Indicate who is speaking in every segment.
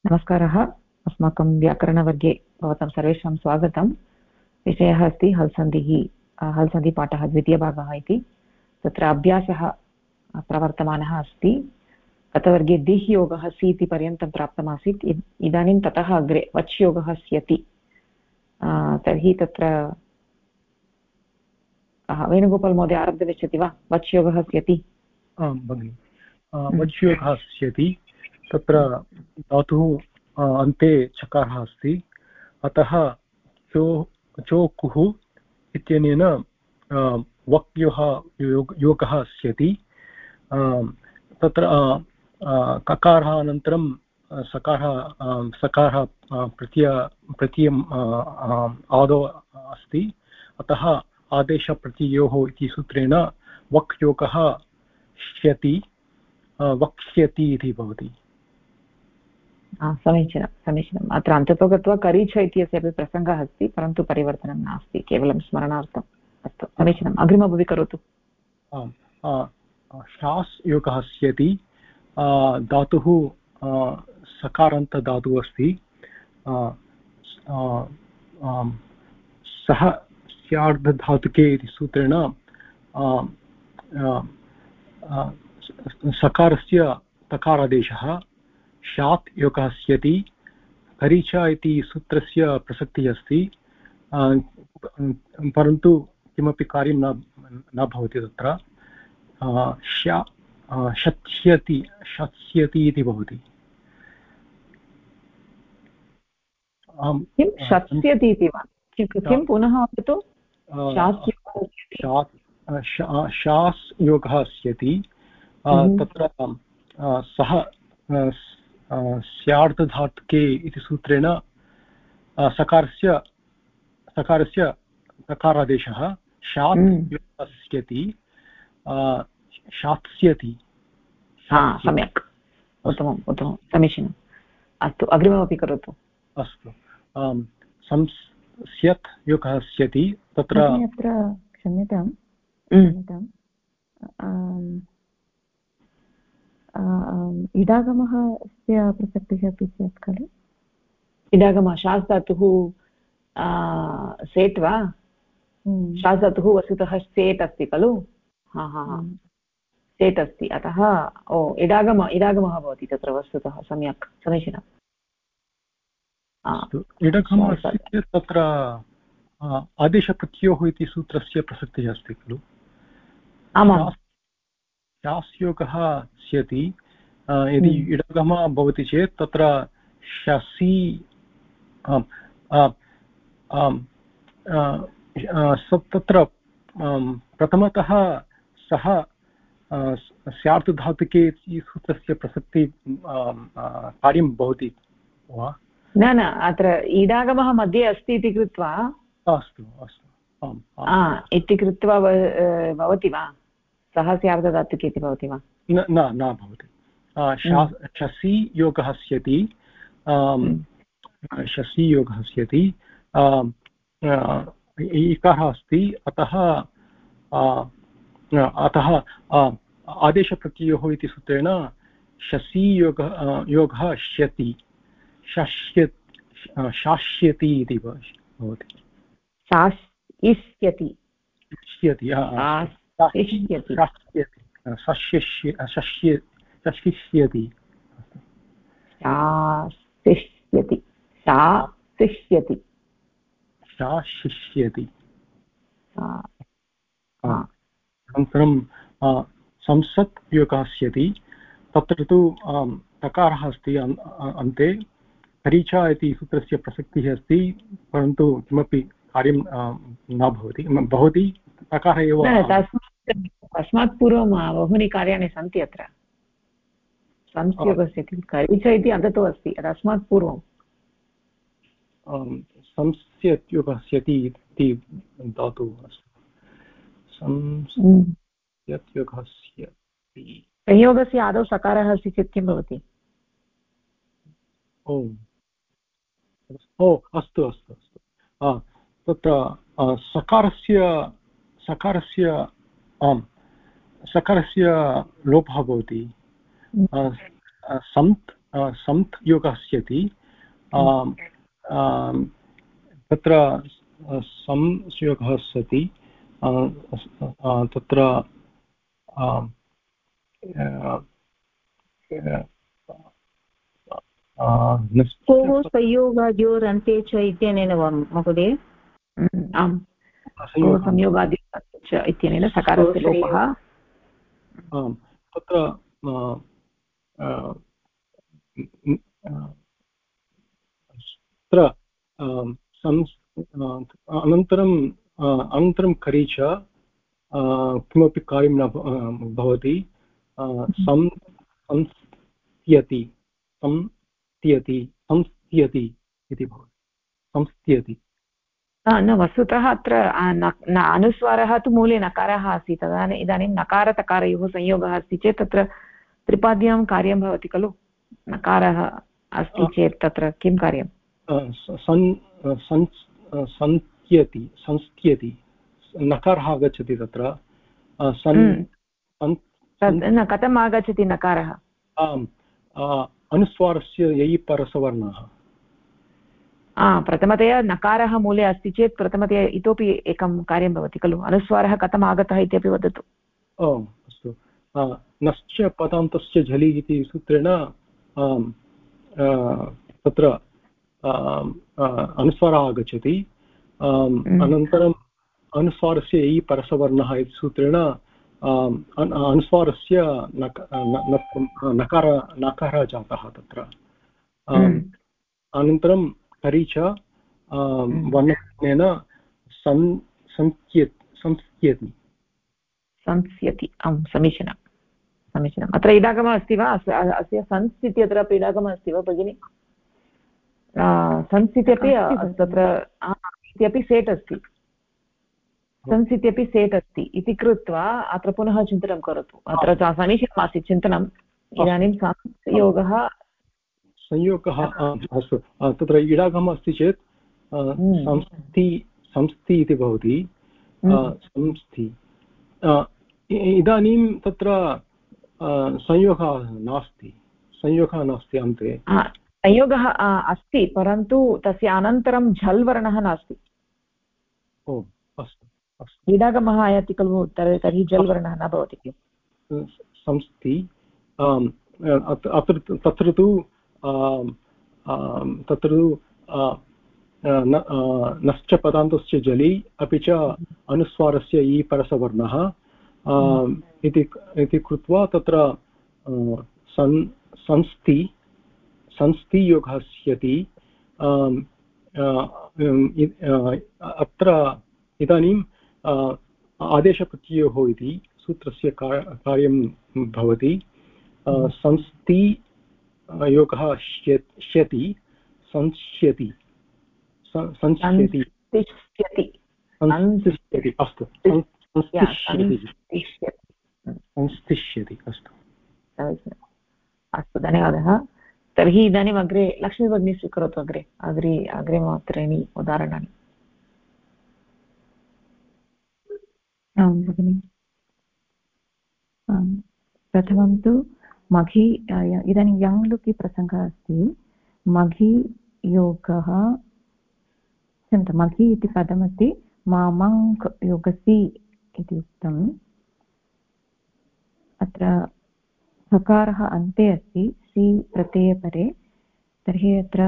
Speaker 1: नमस्कारः। अस्माकं व्याकरणवर्गे भवतां सर्वेषां स्वागतं। विषयः अस्ति हल्सन्धिः, हल्सन्धिपाठः द्वितीयभागः इति। तत्र अभ्यासः प्रवर्तमानः अस्ति। गतवर्गे दिह् योगः सि इति पर्यन्तं प्राप्तमासीत्। इदानीं ततः अग्रे वच् योगः स्यति। तर्हि तत्र वेणुगोपाल् महोदय आरब्धुमिच्छति वा? वच् योगः स्यति।
Speaker 2: आं भगिनि, वच् योगः स्यति। तत्र धातुः अन्ते चकारः अस्ति, अतः चोकुः इत्यनेन वक् योगः स्यति। तत्र ककारः अनन्तरं सकारः प्रत्ययम् आदौ अस्ति, अतः आदेशप्रत्ययोः इति सूत्रेण वक् योगः श्यति, वक्ष्यति इति भवति।
Speaker 1: समीचीनं समीचीनम्। अत्र अन्ततो गत्वा करीच इत्यस्य अपि प्रसङ्गः अस्ति, परन्तु परिवर्तनं नास्ति, केवलं स्मरणार्थम्। अस्तु समीचीनम्। अग्रिममपि करोतु।
Speaker 2: शास् योगः स्यति। धातुः सकारान्तधातुः अस्ति। सः स्यार्धधातुके इति सूत्रेण सकारस्य तकारादेशः शात् योगः स्यति। करीच इति सूत्रस्य प्रसक्तिः अस्ति, परन्तु किमपि कार्यं न भवति तत्र। शत्स्यति इति भवति।
Speaker 1: किं शत्स्यति इति वा? किं पुनः वदतु?
Speaker 2: शास् योगः स्यति। तत्र सः स्यार्धधातुके इति सूत्रेण सकारस्य तकारादेशः शात् योगः स्यति, शात्स्यति।
Speaker 1: सम्यक्, उत्तमम् उत्तमं, समीचीनम्। अस्तु अग्रिममपि करोतु।
Speaker 2: अस्तु, संस्यत् योगः स्यति। तत्र
Speaker 1: क्षम्यतां इडागमः प्रसक्तिः अपि स्यात् खलु? इडागमः शास् धातुः सेट् वा? शास् धातुः वस्तुतः सेट् अस्ति खलु? सेट् अस्ति, अतः इडागमः भवति तत्र वस्तुतः। सम्यक्, समीचीनम्।
Speaker 2: इडगमः अस्ति, तत्र आदेशप्रत्ययोः इति सूत्रस्य प्रसक्तिः अस्ति खलु?
Speaker 1: आमां।
Speaker 2: शास्योगः स्यति। यदि इडगमः भवति चेत् तत्र शसि तत्र प्रथमतः सः स्यार्धधातुके इति सूत्रस्य प्रसक्ति कार्यं भवति वा?
Speaker 1: न अत्र इडागमः मध्ये अस्ति इति कृत्वा।
Speaker 2: अस्तु अस्तु,
Speaker 1: इति कृत्वा भवति वा? सः स्यार्धधातुके इति भवति वा?
Speaker 2: न भवति। शसि योगः स्यति। शसि योगः स्यति। इकारः अस्ति, अतः आदेशप्रत्ययोः इति सूत्रेण शसि योगः श्यति, शास्यति इति भवति।
Speaker 1: शास्यति
Speaker 2: अनन्तरं संसत् योगः स्यति। तत्र तु तकारः अस्ति अन्ते। करीच इति सूत्रस्य प्रसक्तिः अस्ति, परन्तु किमपि कार्यं न भवति तकारः एव।
Speaker 1: तस्मात् पूर्वं बहूनि कार्याणि सन्ति अत्र। संस्योगस्य करीच इति अन्ततो अस्ति, तस्मात् पूर्वं
Speaker 2: संस्यत् योगः स्यति इति धातुः अस्ति। संस्यत् योगः स्यति।
Speaker 1: संयोगस्य आदौ सकारः अस्ति चेत् किं भवति?
Speaker 2: अस्तु अस्तु अस्तु, तत्र सकारस्य लोपः भवति। सन्त् संत् योगः स्यति तत्र संयोगः सति तत्र
Speaker 3: कोः संयोगाद्योरन्ते च इत्यनेन वा महोदय?
Speaker 1: आम्, को संयोगादि च इत्यनेन सकारस्य लोपः।
Speaker 2: आम्, तत्र तत्र अनन्तरं करि च किमपि कार्यं न भवति संस्त्यति संस्त्यति इति भवति संस्त्यति।
Speaker 1: न, वस्तुतः अत्र अनुस्वारः तु मूले नकारः आसीत्, तदानीम् इदानीं नकारतकारयोः संयोगः अस्ति चेत् तत्र त्रिपाद्यां कार्यं भवति खलु। नकारः अस्ति चेत् तत्र किं कार्यं?
Speaker 2: संस्त्यति नकारः आगच्छति तत्र
Speaker 1: न, कथम् आगच्छति नकारः?
Speaker 2: आम्, अनुस्वारस्य ययि परसवर्णः।
Speaker 1: प्रथमतया नकारः मूले अस्ति चेत् प्रथमतया इतोपि एकं कार्यं भवति खलु। अनुस्वारः कथम् आगतः इत्यपि वदतु।
Speaker 2: अस्तु, नश्च पदान्तस्य झलि इति सूत्रेण तत्र अनुस्वारः आगच्छति। अनन्तरम् अनुस्वारस्य ययि परसवर्णः इति सूत्रेण अनुस्वारस्य नकारः जातः तत्र। अनन्तरं करि च वर्णेन
Speaker 1: संस्यति। आम्, समीचीनं समीचीनम्। अत्र इडागमः अस्ति वा? अस्य संस् इति अत्रापि इडागमः अस्ति वा भगिनि? संस् इत्यपि तत्र इत्यपि सेट् अस्ति, संस् इत्यपि सेट् अस्ति इति कृत्वा अत्र पुनः चिन्तनं करोतु। अत्र समीचीनमासीत् चिन्तनम्। इदानीं संयोगः
Speaker 2: अस्तु, तत्र इडागमः अस्ति चेत् संस्थि इति भवति। संस्थि इदानीं तत्र संयोगः नास्ति अन्ते।
Speaker 1: संयोगः अस्ति, परन्तु तस्य अनन्तरं झल् वर्णः नास्ति।
Speaker 2: ओ अस्तु अस्तु,
Speaker 1: इडागमः आयाति खलु, तर्हि झल् वर्णः न भवति खलु।
Speaker 2: संस्थि तत्र तु नश्च पदान्तस्य जलि अपि च अनुस्वारस्य इ परसवर्णः इति कृत्वा तत्र संस्थि योगः स्यति। अत्र इदानीम् आदेशप्रत्ययोः इति सूत्रस्य कार्यं भवति। संस्थि योगः श्यति संस्यति संस्यति अस्तु, संस्तिष्यति। अस्तु
Speaker 1: अस्तु, धन्यवादः। तर्हि इदानीम् अग्रे लक्ष्मी भगिनी स्वीकरोतु। अग्रिमत्रीणि उदाहरणानि।
Speaker 3: आं भगिनि, प्रथमं तु मघि, इदानीं यङ् लुकि प्रसङ्गः अस्ति। मघि योगः, मघि इति पदमस्ति, मामङ्क् योगसि इति उक्तम्। अत्र हकारः अन्ते अस्ति, सि प्रत्ययपरे। तर्हि अत्र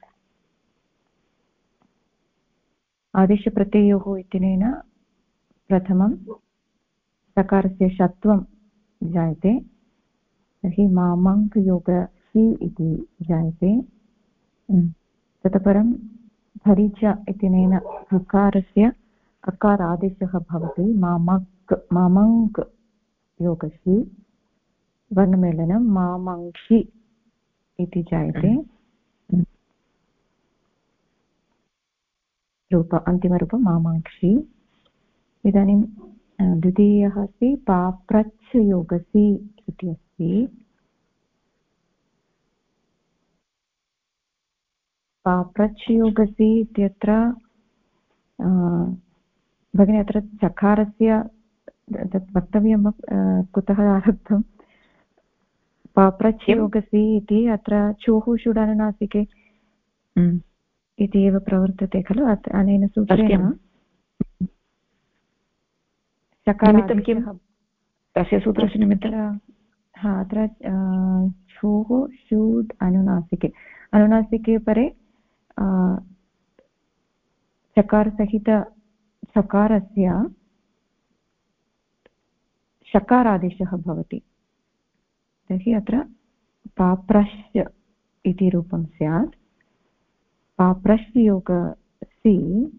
Speaker 3: आदेशप्रत्ययोः इत्यनेन प्रथमं सकारस्य षत्वं जायते, तर्हि मामङ्क् योगसि इति जायते। ततः परं भरिच इत्यनेन हकारस्य अकार आदेशः भवति, मामङ्क् योगसि। वर्णमेलनं मामङ्क्षि इति जायते। अन्तिमरूपं मामङ्क्षि। इदानीं द्वितीयः अस्ति पाप्रच्छ योगसि इति अस्ति। पाप्रच्छ योगसि इत्यत्र भगिनी अत्र चकारस्य तत् वक्तव्यं कुतः आरब्धम्? पाप्रच् योगसि इति अत्र चोः षुडनुनासिके इति एव प्रवर्तते खलु अनेन सूत्रेण
Speaker 1: निमित्तं तस्य सूत्रस्य निमित्तं
Speaker 3: अत्र छुः षुड् अनुनासिके परे चकारसहित चकारस्य शकारादेशः भवति तर्हि अत्र पाप्रश् इति रूपं स्यात् पाप्रश् योगसि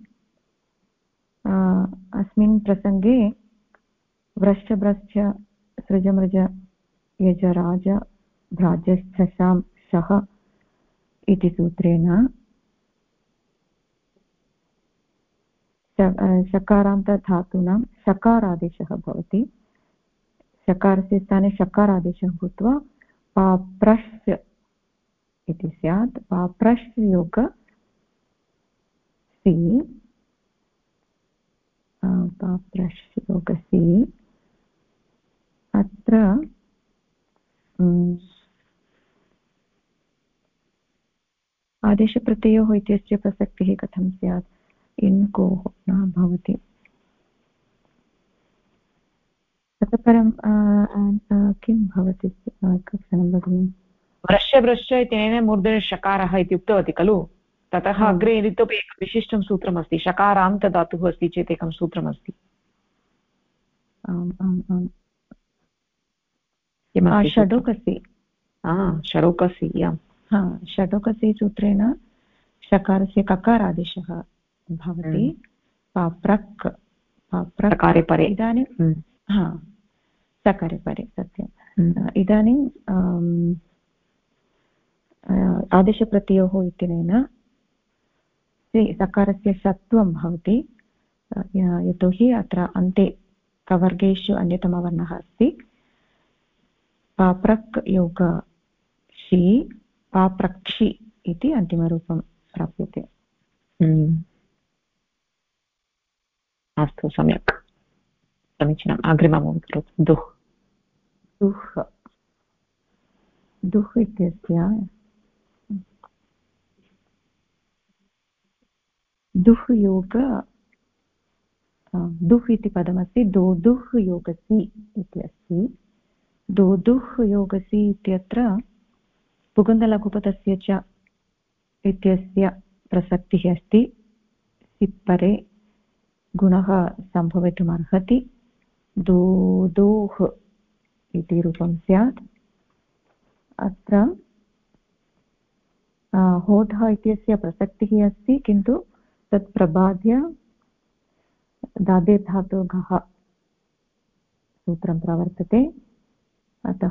Speaker 3: अस्मिन् प्रसङ्गे व्रश्च भ्रश्च सृजमृज यजराज भ्राजश्चशां शः इति सूत्रेण शकारान्तधातूनां शकारादेशः भवति शकारस्य स्थाने शकारादेशः भूत्वा पाप्रश् इति स्यात् पाप्रश् योगसि पाप्रश् योगसि अत्र आदेशप्रत्ययोः इत्यस्य प्रसक्तिः कथं स्यात् इन्कोः न भवति ततः परं किं भवति कथनं भगिनि
Speaker 1: वृश्च इत्यनेन मूर्धने शकारः इति उक्तवती खलु ततः अग्रे इतोपि एकं विशिष्टं सूत्रमस्ति शकारान्तधातुः अस्ति चेत् एकं सूत्रमस्ति
Speaker 3: षडोकसि षडोकसि सूत्रेण शकारस्य ककारादेशः भवति पाप्रक् सकारे परे इदानीं सकारे परे सत्यम् इदानीं आदेशप्रत्ययोः इत्यनेन सकारस्य षत्वं भवति यतोहि अत्र अन्ते कवर्गेषु अन्यतमवर्णः अस्ति पाप्रक् योगशि पाप्रक्षि इति अन्तिमरूपं प्राप्यते
Speaker 1: अस्तु सम्यक् समीचीनम् अग्रिमं करोतु
Speaker 3: दुह् इत्यस्य दुह् योग दुह् इति पदमस्ति दोदुह् योगसि इति अस्ति दोदुह् योगसि इत्यत्र पुगन्धलघुपदस्य च इत्यस्य प्रसक्तिः अस्ति सिप्परे गुणः सम्भवितुमर्हति दोदोः इति रूपं स्यात् अत्र होधः इत्यस्य प्रसक्तिः अस्ति किन्तु तत् प्रबाद्य दादेर्धातुघः सूत्रं प्रवर्तते अतः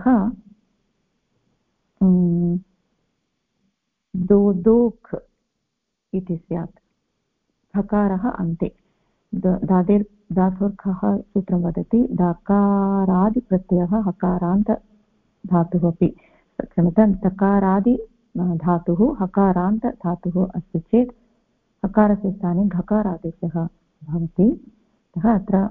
Speaker 3: दोदोक् इति स्यात् हकारः अन्ते दादेर् धातोर्घः सूत्रं वदति दकारादिप्रत्ययः हकारान्त धातुः अपि क्षम्यतां तकारादि धातुः हकारान्त धातुः अस्ति चेत् हकारस्य स्थाने घकारादेशः भवति अतः अत्र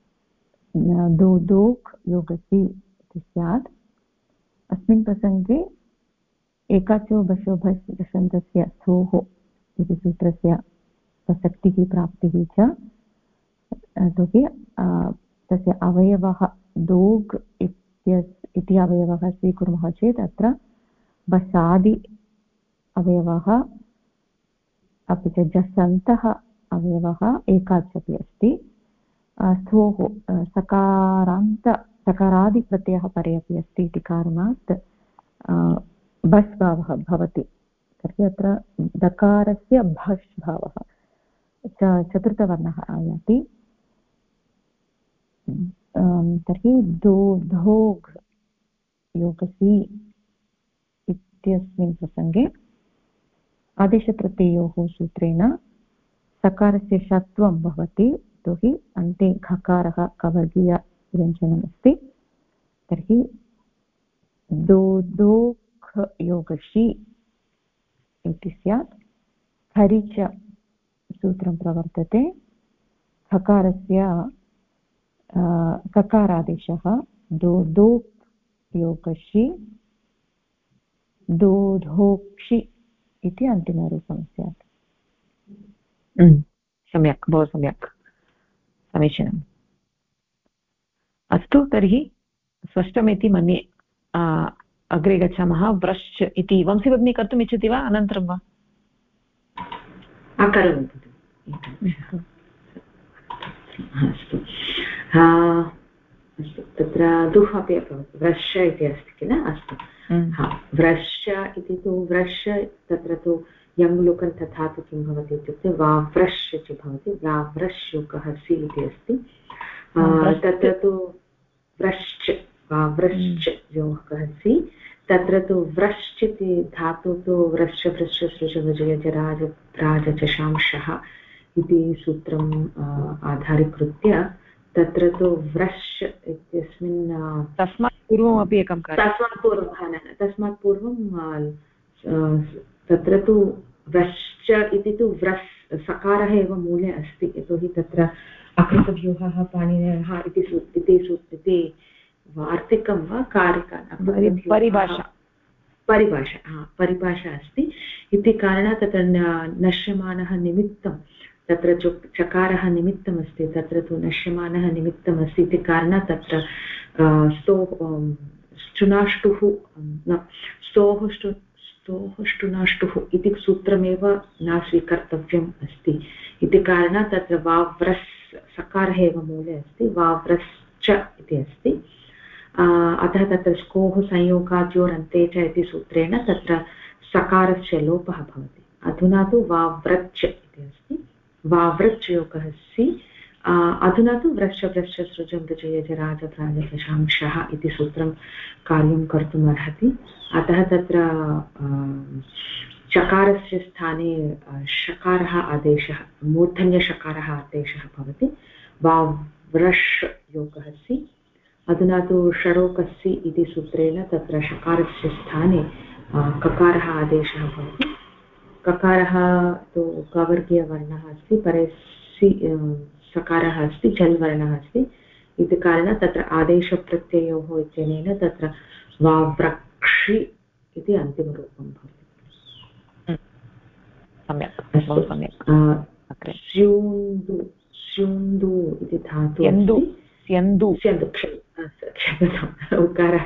Speaker 3: दोदोक् योगसि इति स्यात् अस्मिन् प्रसङ्गे एकाचो बशो भस् दशन्तस्य स्थोः इति सूत्रस्य प्रसक्तिः प्राप्तिः च यतोहि तस्य अवयवः दोग् इति अवयवः स्वीकुर्मः चेत् अत्र बसादि अवयवः अपि च जसन्तः अवयवः एकाच् अपि अस्ति स्थोः सकारादिप्रत्ययः परे अपि अस्ति इति कारणात् भस् भावः भवति तर्हि अत्र दकारस्य भस् भावः चतुर्थवर्णः आयाति तर्हि दोधोघ् योगसि इत्यस्मिन् प्रसङ्गे आदेशप्रत्ययोः सूत्रेण सकारस्य षत्वं भवति यतोहि अन्ते घकारः कवर्गीयव्यञ्जनमस्ति तर्हि दोदोघ् योगसि इति स्यात् खरि च सूत्रं प्रवर्तते खकारस्य ककारादेशः दोदोक् योगसि दोधोक्षि इति अन्तिमरूपं स्यात्।
Speaker 1: सम्यक्, बहु सम्यक्, समीचीनम्। अस्तु, तर्हि स्पष्टमिति मन्ये। अग्रे गच्छामः। व्रश्च इति वंशी भगिनी कर्तुम् इच्छति वा अनन्तरं वा?
Speaker 4: अस्तु, तत्र दुः अपि अभवत्, व्रश् इति अस्ति किल। अस्तु, व्रश् इति तु व्रश्, तत्र तु यङ् लुकन् तथा तु किं भवति इत्युक्ते वाव्रश् इति भवति। वाव्रश् युगः सि इति अस्ति। तत्र तु व्रश्च, वाव्रश्च योगः सि, तत्र तु व्रश्च इति धातु तु वृश्च भृश्च सृज विजय राज राज चशांशः इति सूत्रम् आधारीकृत्य तत्र तु व्रश् इत्यस्मिन्
Speaker 1: तस्मात् पूर्वमपि एकं कार्यं,
Speaker 4: तस्मात् पूर्वं तत्र तु व्रश्च इति तु व्रस् सकारः एव मूले अस्ति, यतोहि तत्र अकृतव्यूहः पाणिनेयः इति वार्तिकं वा कारिका परिभाषा अस्ति इति कारणात् तत्र नश्यमानः निमित्तं, तत्र चकारः निमित्तमस्ति, तत्र तु नश्यमानः निमित्तमस्ति इति कारणात् तत्र स्तोः इति सूत्रमेव न स्वीकर्तव्यम् अस्ति इति कारणात् तत्र वाव्रस् सकारः एव मूले अस्ति, वाव्रश्च इति अस्ति। अतः तत्र स्कोः संयोगाद्योरन्ते च इति सूत्रेण तत्र सकारस्य लोपः भवति। अधुना तु वाव्रच् इति अस्ति, वाव्रच् योगः सि। अधुना तु व्रश्च व्रश्च सृजं विजय राज प्राज शशांशः इति सूत्रं कार्यं कर्तुम् अर्हति। अतः तत्र चकारस्य स्थाने षकारः आदेशः, मूर्धन्यषकारः आदेशः भवति, वाव्रश् योगः सि। अधुना तु षडोकस्य इति सूत्रेण तत्र षकारस्य स्थाने ककारः आदेशः भवति। ककारः तु कवर्गीयवर्णः अस्ति, परे सि सकारः अस्ति, झल् वर्णः अस्ति इति कारणात् तत्र आदेशप्रत्ययोः इत्यनेन तत्र वाव्रक्षि इति अन्तिमरूपं भवति। स्यून्दु इति धातु उकारः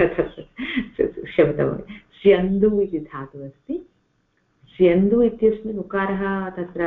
Speaker 4: स्यन्दु इति धातुः अस्ति। स्यन्दु इत्यस्मिन् उकारः तत्र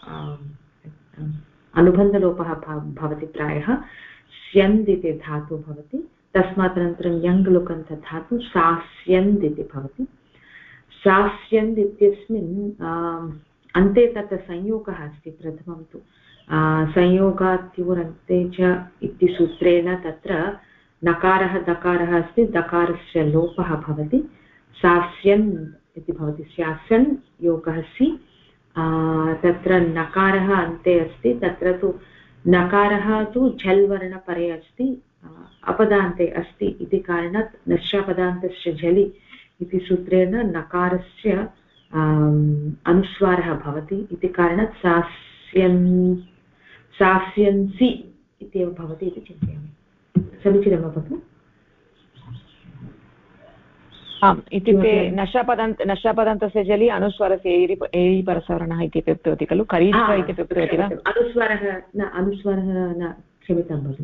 Speaker 4: अनुबन्धलोपः भवति, प्रायः स्यन्द् इति धातुः भवति। तस्मात् अनन्तरं यङ् लुकन्त धातु सास्यन्द् इति भवति। सास्यन्द् इत्यस्मिन् अन्ते तत्र संयोगः अस्ति। प्रथमं तु संयोगात्योरन्ते च इति सूत्रेण तत्र नकारः दकारः अस्ति, दकारस्य लोपः भवति, सास्यन् इति भवति। स्यास्यन् योगः सि। तत्र नकारः अन्ते अस्ति, तत्र तु नकारः तु झल् वर्णपरे अस्ति, अपदान्ते अस्ति इति कारणात् नश्यापदान्तस्य झलि इति सूत्रेण नकारस्य अनुस्वारः भवति इति कारणात् सास्यन्सि इत्येव भवति इति चिन्तयामि। समीचीनं वा भगिनि?
Speaker 1: आम्, इत्युक्ते नश्यापदान्तस्य जलि अनुस्वारस्य एरि परसवर्णः इति उक्तवती खलु, करीच इति उक्तवती वा?
Speaker 4: अनुस्वारः न, क्षम्यतां भगिनि।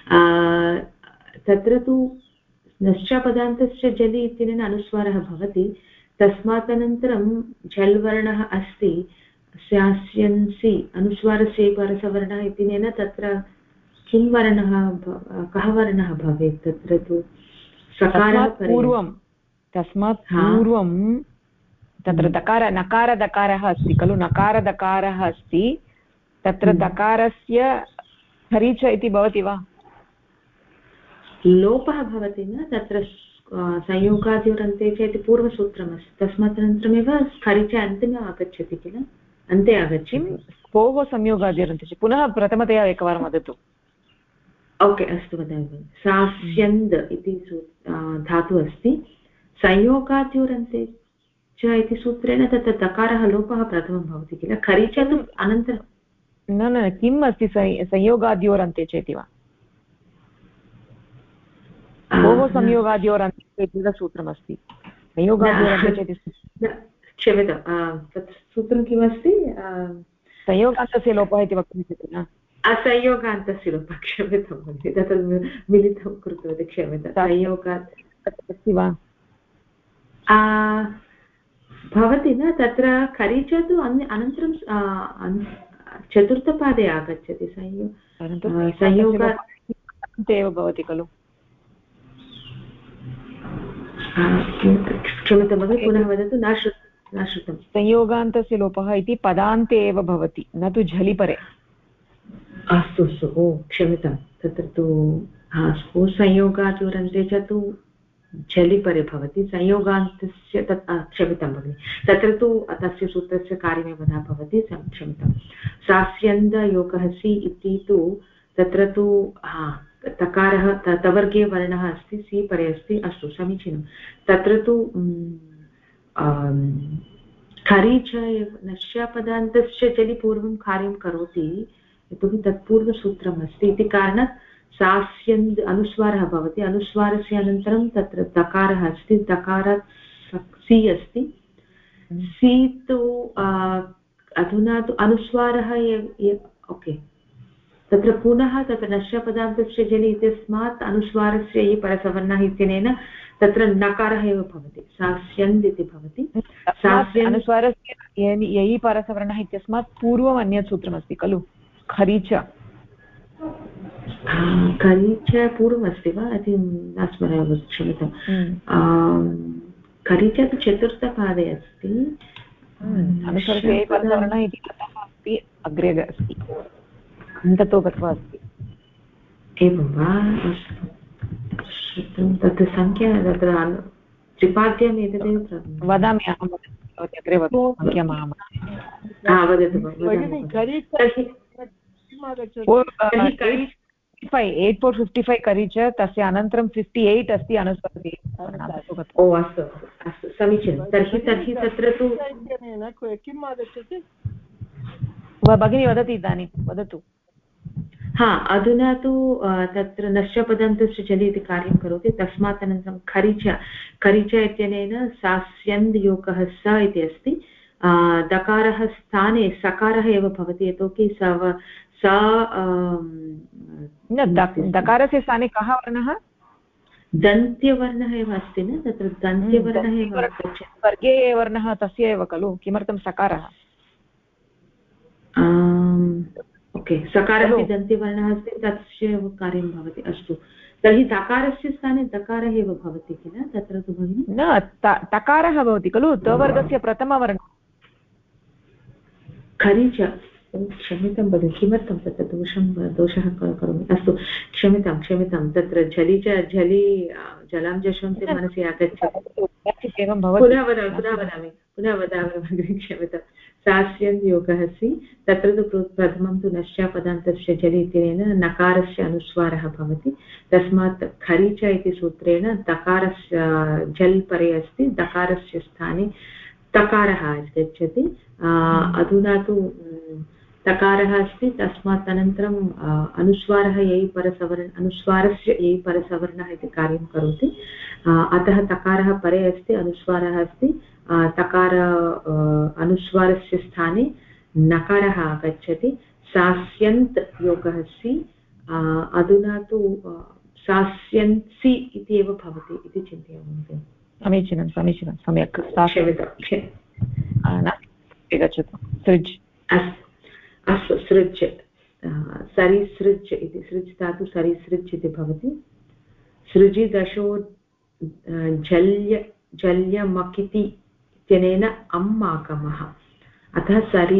Speaker 4: तत्र तु नश्यापदान्तस्य जलि इत्यनेन अनुस्वारः भवति, तस्मात् अनन्तरं झल् वर्णः अस्ति, स्यास्यन्सि अनुस्वारस्य परसवर्णः इत्यनेन तत्र किं वर्णः, कः वर्णः भवेत्? तत्र तु सकारः पूर्वं,
Speaker 1: तस्मात् पूर्वं तत्र नकार दकारः अस्ति खलु, नकार दकारः अस्ति, तत्र दकारस्य हरिच इति भवति वा?
Speaker 4: लोपः भवति न, तत्र संयोगाद्योरन्ते च इति पूर्वसूत्रमस्ति, तस्मात् अनन्तरमेव खरिच अन्तिमे आगच्छति किल, अन्ते आगच्छति।
Speaker 1: स्पोः संयोगाद्योरन्ते च पुनः प्रथमतया एकवारं वदतु।
Speaker 4: ओके, अस्तु वदामि। सास्यन्द् इति धातुः अस्ति, संयोगाद्योरन्ते च इति सूत्रेण तत्र दकारः लोपः प्रथमं भवति किल, खरिच तु अनन्तरं।
Speaker 1: न, किम् अस्ति संयोगाद्योरन्ते च इति वा? स्पोः संयोगाद्योरन्ते इति सूत्रमस्ति।
Speaker 4: क्षम्यतां तत् सूत्रं किमस्ति
Speaker 1: संयोगान्तस्य लोपः इति वक्तुं शक्यते न
Speaker 4: असंयोगान्तस्य लोपः क्षम्यतां भगिनि तत्र मिलितं कृतवती क्षम्यतां संयोगात्
Speaker 1: अस्ति वा
Speaker 4: भवति न तत्र खरीच तु अनन्तरं चतुर्थपादे आगच्छति
Speaker 1: संयोगात् एव भवति खलु
Speaker 4: क्षम्यतां भगिनि पुनः वदतु न श्रुतं
Speaker 1: संयोगान्तस्य लोपः इति पदान्ते एव भवति न तु झलिपरे
Speaker 4: अस्तु अस्तु ओ क्षम्यतां तत्र तु संयोगाचूरन्ते च तु झलिपरे भवति संयोगान्तस्य तत् क्षम्यतां भगिनि तत्र तु तस्य सूत्रस्य कार्यमेव न भवति क्षम्यतां सास्यन्दयोगः सि इति तु तत्र तु तकारः तवर्गे वर्णः अस्ति सि परे अस्ति अस्तु समीचीनं तत्र तु खरीच नश्यपदान्तस्य जलि पूर्वं कार्यं करोति यतोहि तत्पूर्वसूत्रम् अस्ति इति कारणात् सास्यन्द् अनुस्वारः भवति अनुस्वारस्य अनन्तरं तत्र दकारः अस्ति दकारात् सि अस्ति सि तु अधुना तु अनुस्वारः ओके तत्र पुनः तत्र नश्यपदान्तस्य जलि इत्यस्मात् अनुस्वारस्य ये परसवर्णः इत्यनेन तत्र नकारः एव भवति सास्यन्द् इति भवति
Speaker 1: अनुस्वारस्य ययि परसवर्णः इत्यस्मात् पूर्वम् अन्यत् सूत्रमस्ति खलु खरीच
Speaker 4: खरीच पूर्वमस्ति वा इति न स्मरामि क्षम्यतां खरीच तु चतुर्थपादे अस्ति
Speaker 1: अनुस्वारस्य ययि परसवर्णः इति अस्ति अग्रे अस्ति अन्ततो गत्वा अस्ति
Speaker 4: एवं वा अस्तु तत् संख्या तत्र त्रिपाद्यम् एतदेव
Speaker 1: वदामि अहं भवती अग्रे वदतु संख्याम् वदतु 8455 करीच तस्य अनन्तरं 58 अस्ति अनुस्वारे
Speaker 4: ओ अस्तु अस्तु समीचीनं तर्हि तत्र तु
Speaker 5: किम् आगच्छति
Speaker 1: भगिनी वदति इदानीं वदतु
Speaker 4: अधुना तु तत्र नश्यपदन्तस्य जलि इति कार्यं करोति तस्मात् अनन्तरं खरीच इत्यनेन सास्यन्द् योगः स इति अस्ति दकारः स्थाने सकारः एव भवति यतोहि
Speaker 1: दकारस्य स्थाने कः वर्णः
Speaker 4: दन्त्यवर्णः एव अस्ति न तत्र दन्त्यवर्णः एव
Speaker 1: वर्गे वर्णः तस्य एव खलु किमर्थं सकारः
Speaker 4: ओके सकारः अपि दन्त्यवर्णः अस्ति तस्य एव कार्यं भवति अस्तु तर्हि दकारस्य स्थाने दकारः एव भवति किल तत्र तु भगिनि
Speaker 1: न तकारः भवति खलु तवर्गस्य प्रथमवर्णः
Speaker 4: खरीच क्षम्यतां भगिनि किमर्थं तत्र दोषः करोमि अस्तु क्षम्यतां तत्र झलि जलां जशन्ति मनसि आगच्छति पुनः वदामि भगिनि क्षम्यतां सास्यन्द् योगः सि तत्र तु प्रथमं तु नश्यपदान्तस्य जलि इत्यनेन नकारस्य अनुस्वारः भवति तस्मात् खरीच इति सूत्रेण दकारस्य जल् परे अस्ति दकारस्य स्थाने तकारः आगच्छति अधुना तु तकारः अस्ति तस्मात् अनन्तरम् अनुस्वारः अनुस्वारस्य ययि परसवर्णः इति कार्यं करोति अतः तकारः परे अस्ति अनुस्वारः अस्ति तकार अनुस्वारस्य स्थाने नकारः आगच्छति सास्यन्त् योगः सि अधुना तु सास्यन्त् सि इति एव भवति इति चिन्तयामि
Speaker 1: समीचीनं सम्यक् गच्छतु सृज्
Speaker 4: अस्तु सृज् सरिसृज् इति सृज् धातु सरिसृज् इति भवति सृजि दशो जल्यमकिति इत्यनेन अम् आगमः अतः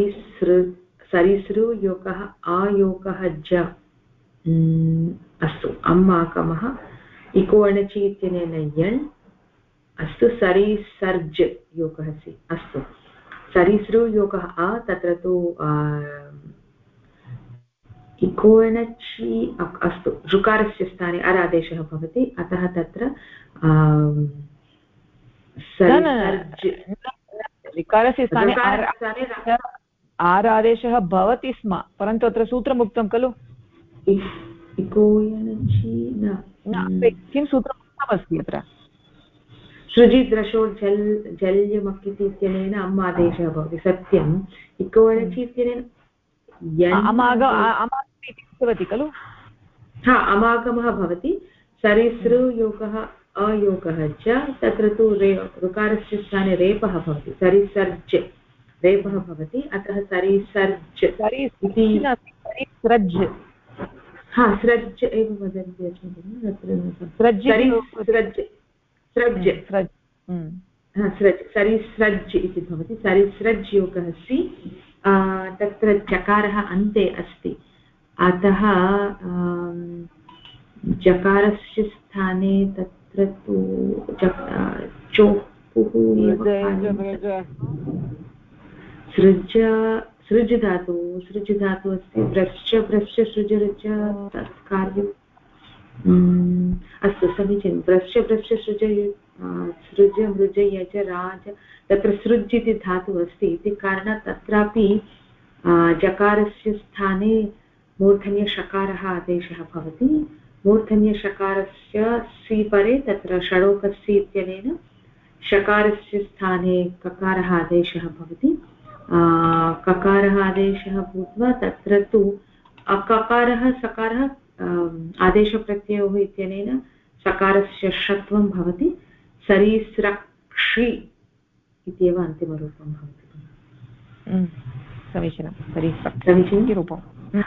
Speaker 4: सरिसृ योगः आयोगः ज अस्तु अम् आगमः इकोणचि इत्यनेन यण् अस्तु सरिसर्ज योगः सि अस्तु सरिसृ योगः तत्र तु इकोणचि अस्तु ऋकारस्य स्थाने अरादेशः भवति अतः तत्र
Speaker 1: ऋकारस्य स्थाने आरादेशः भवति स्म परन्तु अत्र सूत्रम् उक्तं खलु
Speaker 4: इकोणचि
Speaker 1: किं सूत्रम् उक्तमस्ति अत्र
Speaker 4: सृजिद्रशो जल्यमक् इत्यनेन अम् आदेशः भवति सत्यम् इकोवचि इत्यनेन
Speaker 1: उक्तवती खलु
Speaker 4: हा अमागमः भवति सरिसृ योगः अयोगः च तत्र तु ऋकारस्य स्थाने रेपः भवति सरिसर्ज रेपः भवति अतः सरिसर्ज इति
Speaker 1: स्रज्
Speaker 4: हा स्रज् एव वदन्ति सरिसृज् इति भवति सरिसृज् योगः सि तत्र चकारः अन्ते अस्ति अतः जकारस्य स्थाने तत्र तु चोपुः सृज धातु अस्ति भ्रश्च सृजरुच तत् कार्यम् अस्तु समीचीनं भ्रश्च सृज मृज यज राज तत्र सृज् इति धातुः अस्ति इति कारणात् तत्रापि जकारस्य स्थाने मूर्धन्यषकारः आदेशः भवति मूर्धन्यषकारस्य सि परे तत्र षडोकस्य इत्यनेन षकारस्य स्थाने ककारः आदेशः भवति ककारः आदेशः भूत्वा तत्र तु अककारः सकारः आदेशप्रत्ययोः इत्यनेन सकारस्य षत्वं भवति सरीसृक्षि इत्येव अन्तिमरूपं भवति
Speaker 1: समीचीनं
Speaker 4: समीचीनं
Speaker 1: रूपं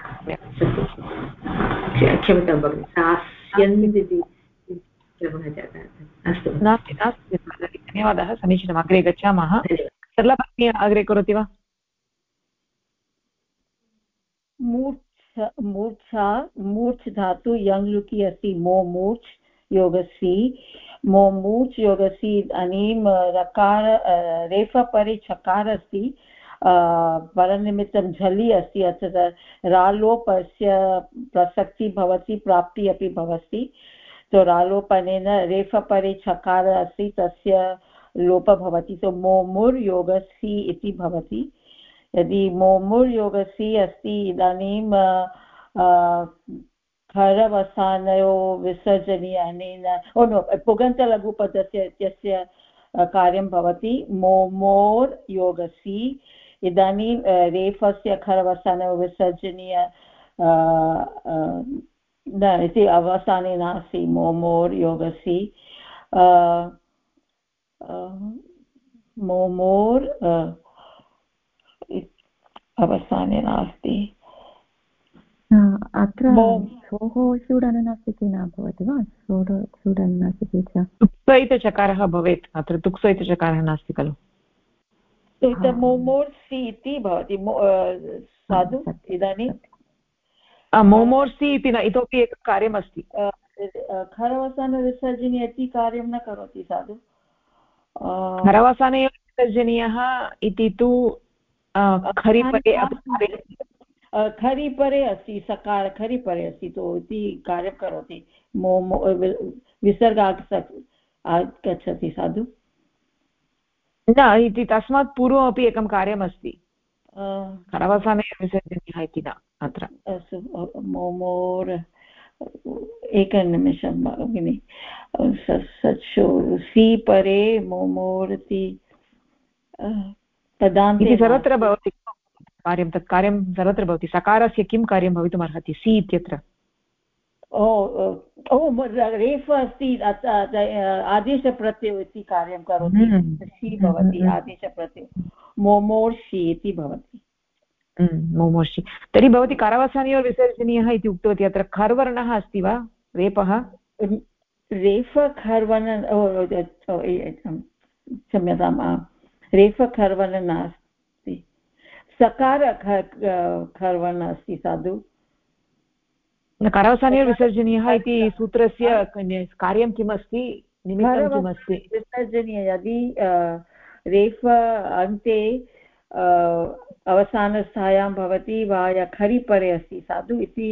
Speaker 4: क्षम्यतां भगिनि सास्यन् इति क्रमः जातः अस्तु
Speaker 1: नास्ति नास्ति धन्यवादः समीचीनम् अग्रे गच्छामः सरला भगिनी अग्रे करोति वा
Speaker 6: मूर्च् धातु यङ् लुकि अस्ति मो मूर्च् योगसि मो मूर्च् योगसि इदानीं रकार रेफपरे चकार अस्ति परनिमित्तं झलि अस्ति अत्र रालोपस्य प्रसक्तिः भवति प्राप्तिः अपि भवति तो रालोपनेन रेफपरे चकार अस्ति तस्य लोपः भवति तो मोमुर् योगसि इति भवति यदि मोमुर् योगसि अस्ति इदानीं खरवसानयो विसर्जनीयनेन पुगन्तलघुपदस्य इत्यस्य कार्यं भवति मोमोर् योगसि इदानीं रेफस्य खरवसानयो विसर्जनीय न इति अवसाने नास्ति मोमोर् योगसि मोमोर् अवसाने नास्ति
Speaker 3: अत्र सोः सुडनुनासिकी न भवति वा सुडनुनासिकी च
Speaker 1: तुक्सहितचकारः भवेत् अत्र तुक्सहितचकारः नास्ति खलु
Speaker 6: मोमोर्सि इति भवति साधु इदानीं
Speaker 1: मोमोर्सि इति न इतोपि एकं कार्यमस्ति
Speaker 6: खरवसानविसर्जनीय इति कार्यं न करोति साधु
Speaker 1: खरवसाने विसर्जनीयः इति तु
Speaker 6: खरिपरे अस्ति सकार खरिपरे अस्ति तो इति कार्यं करोति मोमो विसर्ग आगच्छति साधु
Speaker 1: न इति तस्मात् पूर्वमपि एकं कार्यमस्ति खरवसाने विसर्जनीयः इति न अत्र
Speaker 6: अस्तु मोमोर् एकनिमिषं भगिनि सि परे मोमोर् इति तदान्ते
Speaker 1: सर्वत्र भवति कार्यं तत् कार्यं सर्वत्र भवति सकारस्य किं कार्यं भवितुमर्हति सि इत्यत्र
Speaker 6: रेफ अस्ति आदेशप्रत्ययो इति कार्यं करोति सि भवति आदेशप्रत्ययो मोमोर्षि इति भवति
Speaker 1: मोमोर्षि तर्हि भवती करवसानयोर् विसर्जनीयः इति उक्तवती अत्र खर्वर्णः अस्ति वा रेपः
Speaker 6: रेफ खर्वण क्षम्यतां रेफ खर्वण नास्ति सकार खर्वण अस्ति साधु
Speaker 1: करवसानयोर् विसर्जनीयः इति सूत्रस्य कार्यं किमस्ति निमित्तं किमस्ति
Speaker 6: विसर्जनीय यदि रेफ अन्ते अवसानस्थायां भवति वा या खरिपरे अस्ति साधु इति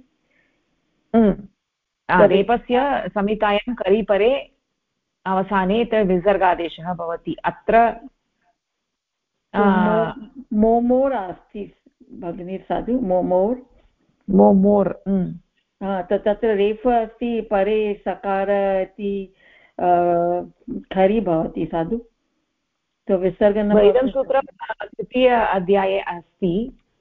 Speaker 1: रेपस्य संहितायां खरिपरे अवसाने विसर्गादेशः भवति अत्र
Speaker 6: मोमोर् अस्ति भगिनी साधु
Speaker 1: मोमोर्
Speaker 6: तत्र रेफ अस्ति परे सकार इति खरि भवति साधु तो विसर्ग
Speaker 1: इदं सूत्रं तृतीय अध्याये अस्ति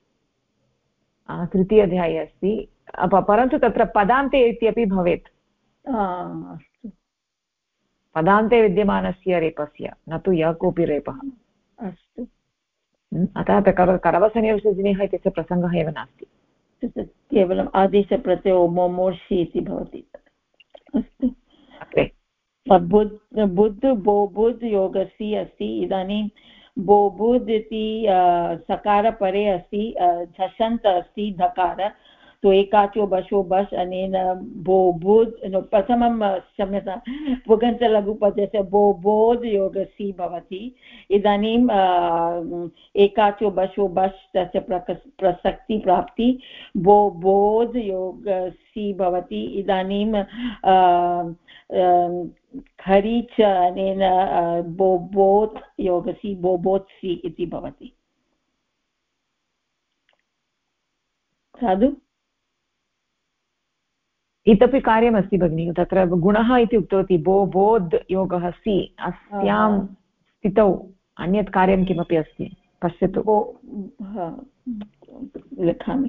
Speaker 1: परन्तु तत्र पदान्ते इत्यपि भवेत्
Speaker 6: अस्तु
Speaker 1: पदान्ते विद्यमानस्य रेपस्य न तु यः कोऽपि रेपः
Speaker 6: अस्तु
Speaker 1: अतः करवसनिविसर्जनीयः इत्यस्य प्रसङ्गः एव नास्ति
Speaker 6: केवलम् आदेशप्रत्ययो मोमोर्षि इति भवति अस्तु बुद्ध बोबुद् योगसि अस्ति इदानीं बोबुद् इति सकारपरे अस्ति झषन्त अस्ति धकार तो एकाचो बशो बश् अनेन बोबुद् प्रथमं क्षम्यतां पुगन्तलघुपदस्य बोबोद् योगसि भवति इदानीम् एकाचो बशो बश् तस्य प्रसक्ति प्राप्ति बोबोद् योगसि भवति इदानीं खरि च अनेन बोबोत् योगसि बोबोत्सि इति भवति साधु
Speaker 1: इतोपि कार्यमस्ति भगिनि तत्र गुणः इति उक्तवती बोध योगः सि अस्यां स्थितौ अन्यत् कार्यं किमपि अस्ति पश्यतु
Speaker 6: लिखामि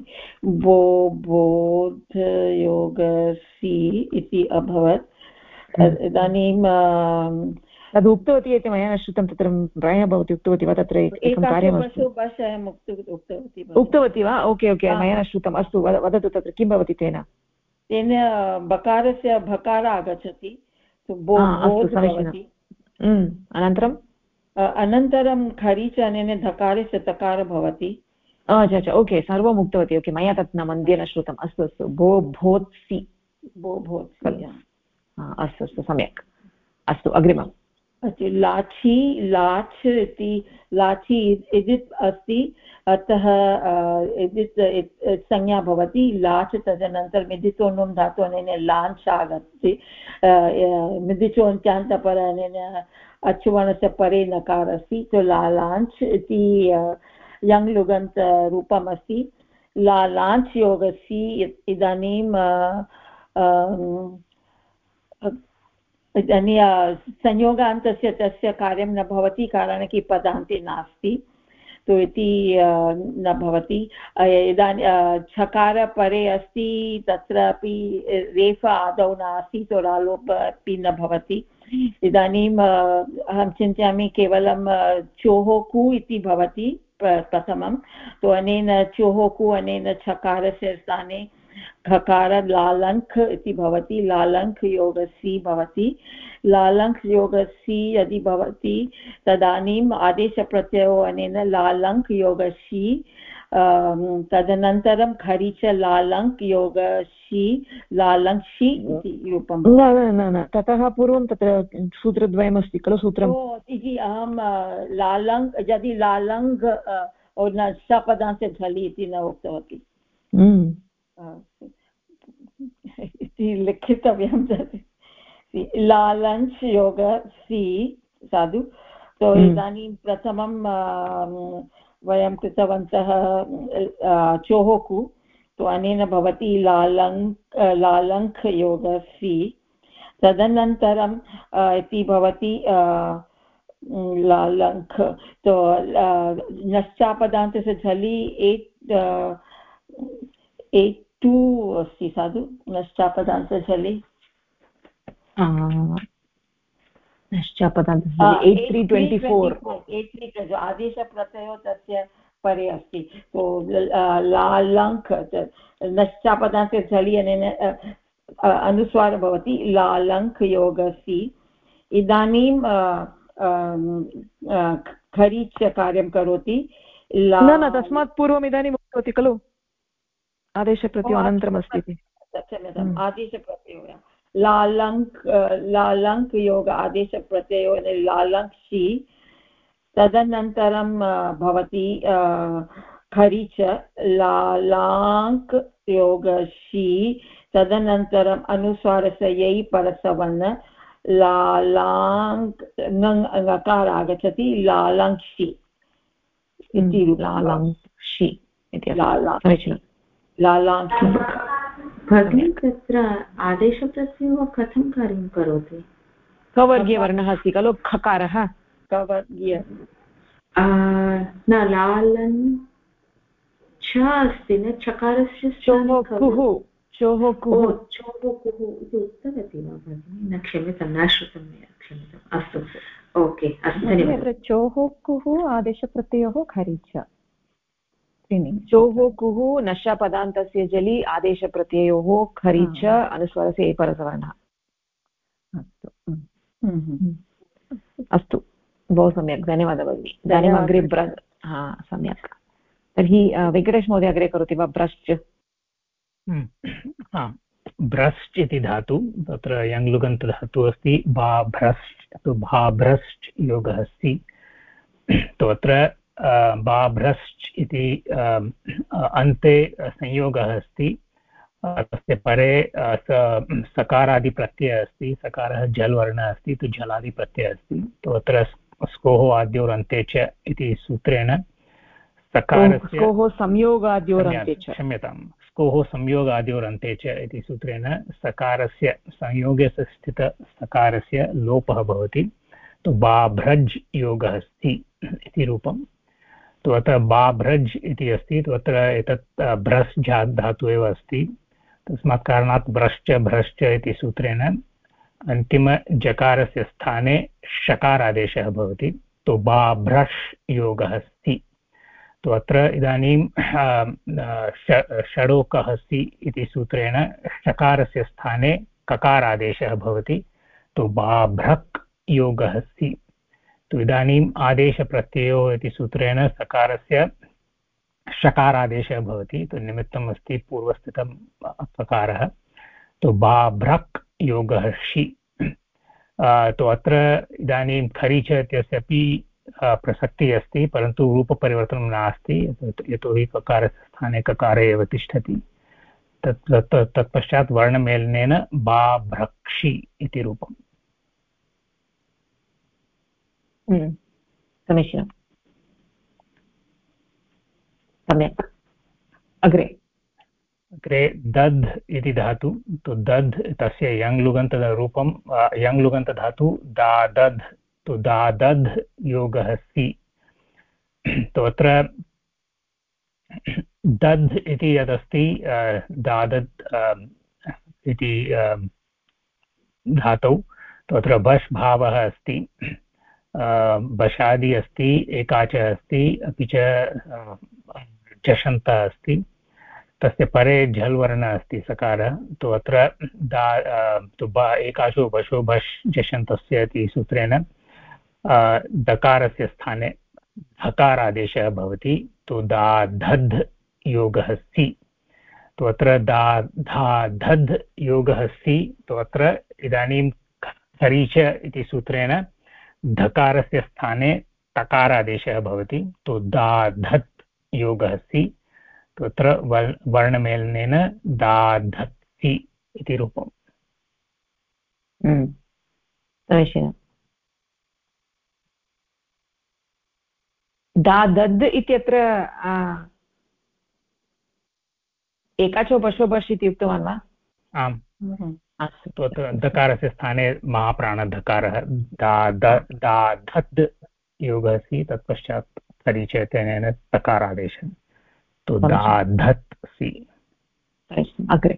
Speaker 6: बोध योगसि इति अभवत् इदानीं
Speaker 1: तद् उक्तवती इति मया न श्रुतं तत्र प्रायः भवती उक्तवती वा तत्र एकं कार्यमस्ति उक्तवती वा ओके ओके मया न श्रुतम् अस्तु वदतु तत्र किं भवति तेन
Speaker 6: बकारस्य भकार आगच्छति
Speaker 1: अनन्तरम्
Speaker 6: अनन्तरं खरि च अनेन धकारस्य तकार भवति
Speaker 1: अच्छा अच्छा ओके सर्वम् उक्तवती ओके मया तत् न मध्ये न श्रुतम् अस्तु अस्तु बोभोत्सि अस्तु अस्तु सम्यक् अस्तु अग्रिमम्
Speaker 6: अस्ति लाछि लाच् इति लाछि इदित् अस्ति अतः इदित् संज्ञा भवति लाच् तदनन्तरं मिदितोन्नं धातु अनेन लाञ्च् आगच्छति मिदिचोन्त्यान्तपर अनेन अचुवर्णस्य परे नकार अस्ति तो लाञ्च् इति यङ् लुगन्त रूपम् अस्ति लाञ्च् योगसि इदानीं संयोगान्तस्य तस्य कार्यं न भवति कारणं कि पदान्ते नास्ति तो इति न भवति इदानीं छकार परे अस्ति तत्रापि रेफ आदौ नास्ति तो रालोप अपि न भवति इदानीम् अहं चिन्तयामि केवलं चोहोकु इति भवति प्रथमं तो अनेन चोहोकु अनेन छकारस्य स्थाने खकार लालङ्ख् इति भवति लालङ्ख् योगसि भवति लालङ्ख् योगसि यदि भवति तदानीम् आदेशप्रत्ययो अनेन लालङ्ख् योगसि तदनन्तरं खरि च लालङ्ख् योगसि लालङ्क्षि इति रूपं
Speaker 1: न ततः पूर्वं तत्र सूत्रद्वयमस्ति खलु सूत्रम्
Speaker 6: इति अहं लालङ् यदि लालङ्घ् सपदान्ते झलि इति न उक्तवती इति लिखितव्यं लालञ्च् योग सि साधु तो इदानीं प्रथमं वयं कृतवन्तः चोहोकु तो अनेन भवति लालङ्ख् योग सि तदनन्तरं इति भवति लालङ्ख् तो नश्चापदान्तस्य झलि एटु अस्ति साधु नश्चापदान्तझलि आदेशप्रत्ययो तस्य परे अस्ति तो लालङ्ख् नश्चापदान्ते झलि अनेन अनुस्वारः भवति लालङ्ख् योगसि इदानीं खरि च कार्यं करोति
Speaker 1: न तस्मात् पूर्वम् इदानीम् उक्तवती खलु आदेशप्रत्ययो अनन्तरमस्ति इति
Speaker 6: आदेशप्रत्ययो लालङ्क् योग आदेशप्रत्ययो लालङ्क्षि तदनन्तरं भवति खरि च लालाङ्क् योगशि तदनन्तरम् अनुस्वारस्य यै परसवर्ण लालाङ्क् ङकार आगच्छति लालाङ्क्षि इति
Speaker 1: लालाङ्क्षि इति
Speaker 4: भगिनी तत्र आदेशप्रत्ययः कथं कार्यं करोति
Speaker 1: कवर्गीयवर्णः अस्ति खलु खकारः
Speaker 6: कवर्गीय
Speaker 4: न लालन् छ अस्ति न चकारस्य
Speaker 1: चोः कुः
Speaker 4: इति उक्तवती वा भगिनि न क्षम्यतां न श्रुतं मया क्षम्यताम् अस्तु ओके अस्तु
Speaker 3: अत्र चोः कुः आदेशप्रत्ययोः खरीच
Speaker 1: चोः कुः नश्यपदान्तस्य जलि आदेशप्रत्ययोः खरीच अनुस्वारस्य एपरसवर्णः
Speaker 3: अस्तु
Speaker 1: अस्तु बहु सम्यक् धन्यवादः भगिनि इदानीम् अग्रे सम्यक् तर्हि वेङ्कटेशमहोदय अग्रे करोति वा ब्रश्च
Speaker 7: ब्रश्च इति धातु तत्र यङ्लुगन्तधातुः अस्ति भाभ्रश्च योगः अस्ति तत्र भाभ्रश्च इति अन्ते संयोगः अस्ति तस्य परे सकारादिप्रत्ययः अस्ति सकारः जल् वर्णः अस्ति तु जलादिप्रत्ययः अस्ति तत्र स्कोः आद्योरन्ते च इति सूत्रेण सकारस्य क्षम्यतां स्कोः संयोगाद्योरन्ते च इति सूत्रेण सकारस्य संयोगे स्थितसकारस्य लोपः भवति तु बाभ्रज् योगः अस्ति इति रूपं तु अत्र बाभ्रज् इति अस्ति तु अत्र एतत् भ्रस् धातुः एव अस्ति तस्मात् कारणात् भ्रश्च भ्रश्च इति सूत्रेण अन्तिमजकारस्य स्थाने षकारादेशः भवति तु बाभ्रश् योगः अस्ति तु अत्र इदानीं षडोकः अस्ति इति सूत्रेण षकारस्य स्थाने ककारादेशः भवति तु बाभ्रक् योगः अस्ति तु इदानीम् आदेशप्रत्ययो इति सूत्रेण सकारस्य षकारादेशः भवति तु निमित्तम् अस्ति पूर्वस्थितं सकारः तु बाभ्रक् योगः षि तु अत्र इदानीं खरीच इत्यस्यापि प्रसक्तिः अस्ति परन्तु रूपपरिवर्तनं नास्ति यतोहि ककारस्य स्थाने ककारे एव तिष्ठति तत्पश्चात् वर्णमेलनेन बाभ्रक्षि इति रूपम्
Speaker 1: समीचीनम् सम्यक् अग्रे
Speaker 7: दध् इति धातु तु दध् तस्य यङ्लुगन्तरूपं यङ्लुगन्तधातु दादध् तु दादध् योगः अस्ति तु अत्र दध् इति यदस्ति दादध् इति धातौ तु अत्र बश् भावः अस्ति बशादि अस्ति एकाच अस्ति अपि च झषन्तः अस्ति तस्य परे झल् वर्णः अस्ति सकारः तु अत्र एकाशो बशो भश् झषन्तस्य इति सूत्रेण दकारस्य स्थाने धकारादेशः भवति तु दाधध् योगः अस्ति तु अत्र दाधध् योगः अस्ति तु अत्र इदानीं खरीच इति सूत्रेण धकारस्य स्थाने तकारादेशः भवति तु दाधत् योगः अस्ति तत्र वर्णमेलनेन दाधत्सि इति रूपम्
Speaker 1: समीचीनम् दादद् इत्यत्र एकाचो पशो बश् इति उक्तवान् वा
Speaker 7: आम् अस्तु दकारस्य स्थाने महाप्राणधकारः दाधद् योगः अस्ति तत्पश्चात् परिचयतेन तकारादेशः तु दाधत्सि
Speaker 1: अग्रे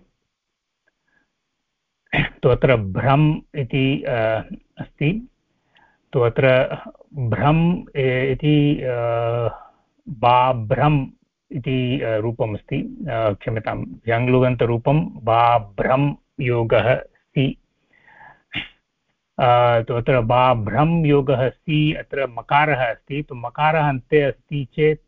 Speaker 7: तु अत्र भ्रम् इति अस्ति तु अत्र भ्रम् इति बाभ्रम् इति रूपमस्ति क्षम्यतां यङ्लुगन्तरूपं बाभ्रम् योगः अस्ति तु अत्र बाभ्रम् योगः अस्ति अत्र मकारः अस्ति तु मकारः अन्ते अस्ति चेत्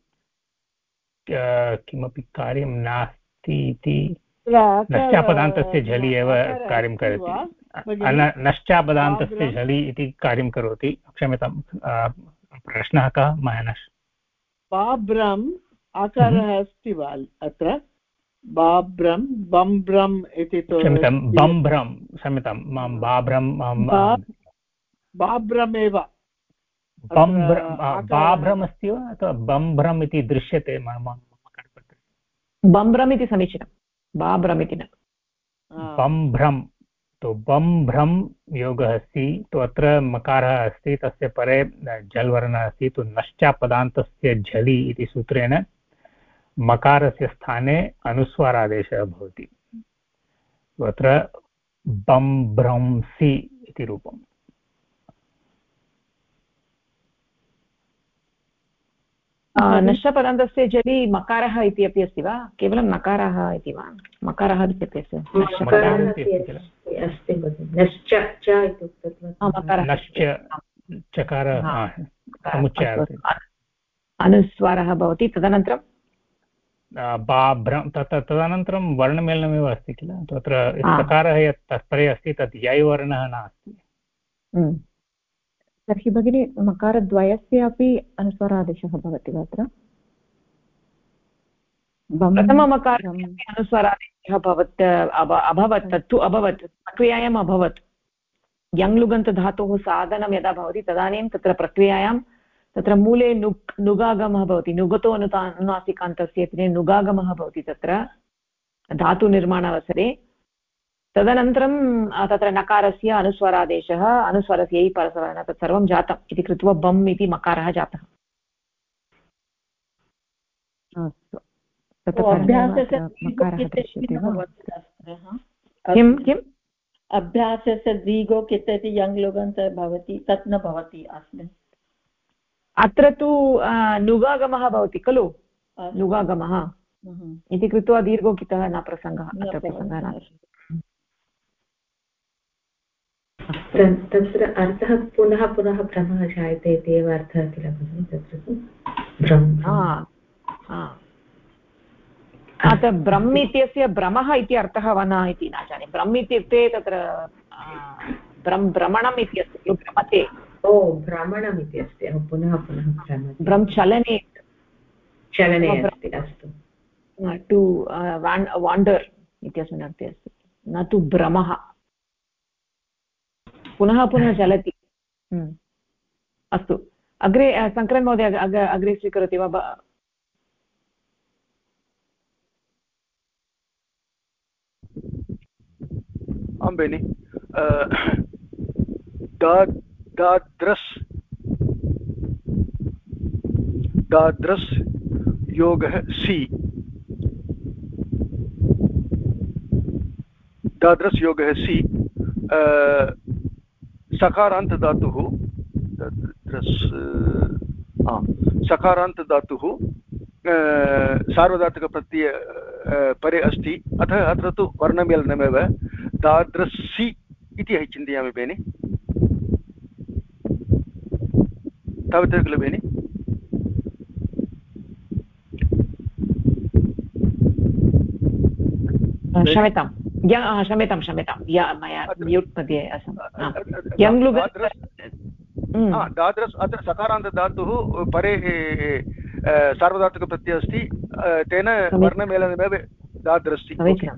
Speaker 7: किमपि कार्यं नास्ति इति नश्चापदान्तस्य झलि एव कार्यं करोति नश्चापदान्तस्य झलि इति कार्यं करोति क्षम्यतां प्रश्नः कः मायनस्
Speaker 5: बाभ्रम् आकारः अस्ति वा अत्र बाभ्रं बम्भ्रम् इति
Speaker 7: क्षम्यतां बम्भ्रं क्षम्यतां मां
Speaker 5: बाभ्रमेव
Speaker 7: बाभ्रम् अस्ति वा अथवा बम्भ्रम् इति दृश्यते मम
Speaker 1: बम्भ्रम् इति समीचीनं बाभ्रम् इति न
Speaker 7: बम्भ्रम् तो बं भ्रं योगः अस्ति तो अत्र मकारः अस्ति तस्य परे झल् वर्णः अस्ति तो नश्चापदान्तस्य झलि इति सूत्रेण मकारस्य स्थाने अनुस्वारादेशः भवति। अत्र बं भ्रंसि इति रूपम्।
Speaker 1: नश्चपदान्तस्य जलि मकारः इति अपि अस्ति वा केवलं नकारः इति वा मकारः इत्यपि अस्ति अनुस्वारः भवति तदनन्तरं
Speaker 7: तदनन्तरं वर्णमेलनमेव अस्ति किल तत्र सकारः यत् तत्परे अस्ति तत् यै वर्णः नास्ति।
Speaker 3: तर्हि भगिनी मकारद्वयस्य अपि अनुस्वारादेशः भवति वा अत्र
Speaker 1: प्रथममकारस्य अनुस्वारादेशः अभवत् तत्तु अभवत् प्रक्रियायाम् अभवत् यङ्लुगन्तधातोः साधनं यदा भवति तदानीं तत्र प्रक्रियायां तत्र मूले नुगागमः भवति नुगतो अनुनासिकान्तस्य इति नुगागमः भवति तत्र धातुनिर्माणावसरे तदनन्तरं तत्र नकारस्य अनुस्वारादेशः अनुस्वारस्य यै परसवर्णः तत् सर्वं जातम् इति कृत्वा बम् इति मकारः जातः।
Speaker 3: अस्तु
Speaker 6: किं किम् अभ्यासस्य दीर्घो कितति यङ्लुगन्तः भवति तत् न भवति अस्मिन्।
Speaker 1: अत्र तु नुगागमः भवति खलु नुगागमः इति कृत्वा दीर्घोकितः न प्रसङ्गः अत्र प्रसङ्गः नास्ति।
Speaker 4: तत्र अर्थः पुनः पुनः भ्रमः जायते इत्येव अर्थः किल भगिनि तत्र
Speaker 1: तु ब्रह्म इत्यस्य भ्रमः इति अर्थः वा न इति न जाने। ब्रह्म इत्युक्ते तत्र भ्रमणम् इति अस्ति खलु भ्रमते
Speaker 4: ओ भ्रमणम् इति अस्ति पुनः पुनः
Speaker 1: भ्रम चलने
Speaker 4: अस्ति अस्तु
Speaker 1: टु वाण्डर् इत्यस्मिन् अर्थे अस्ति न तु भ्रमः पुनः पुनः चलति। अस्तु अग्रे शङ्करन् महोदय अग्रे स्वीकरोति वा?
Speaker 2: आं बेनि दाद्रस् योगः सि दाद्रस् योगः सि सकारान्तधातुः सकारान्तधातुः सार्वधातुकप्रत्यय परे अस्ति अतः अत्र तु वर्णमेलनमेव दाद्रसि इति चिन्तयामि बेनि तावत् खलु बेनि
Speaker 1: क्षम्यतां मया म्यूट् मध्ये
Speaker 2: दाद्रस् अत्र सकारान्तधातुः परे सार्वधातुकप्रत्ययः अस्ति तेन वर्णमेलनमेव दाद्रस्ति।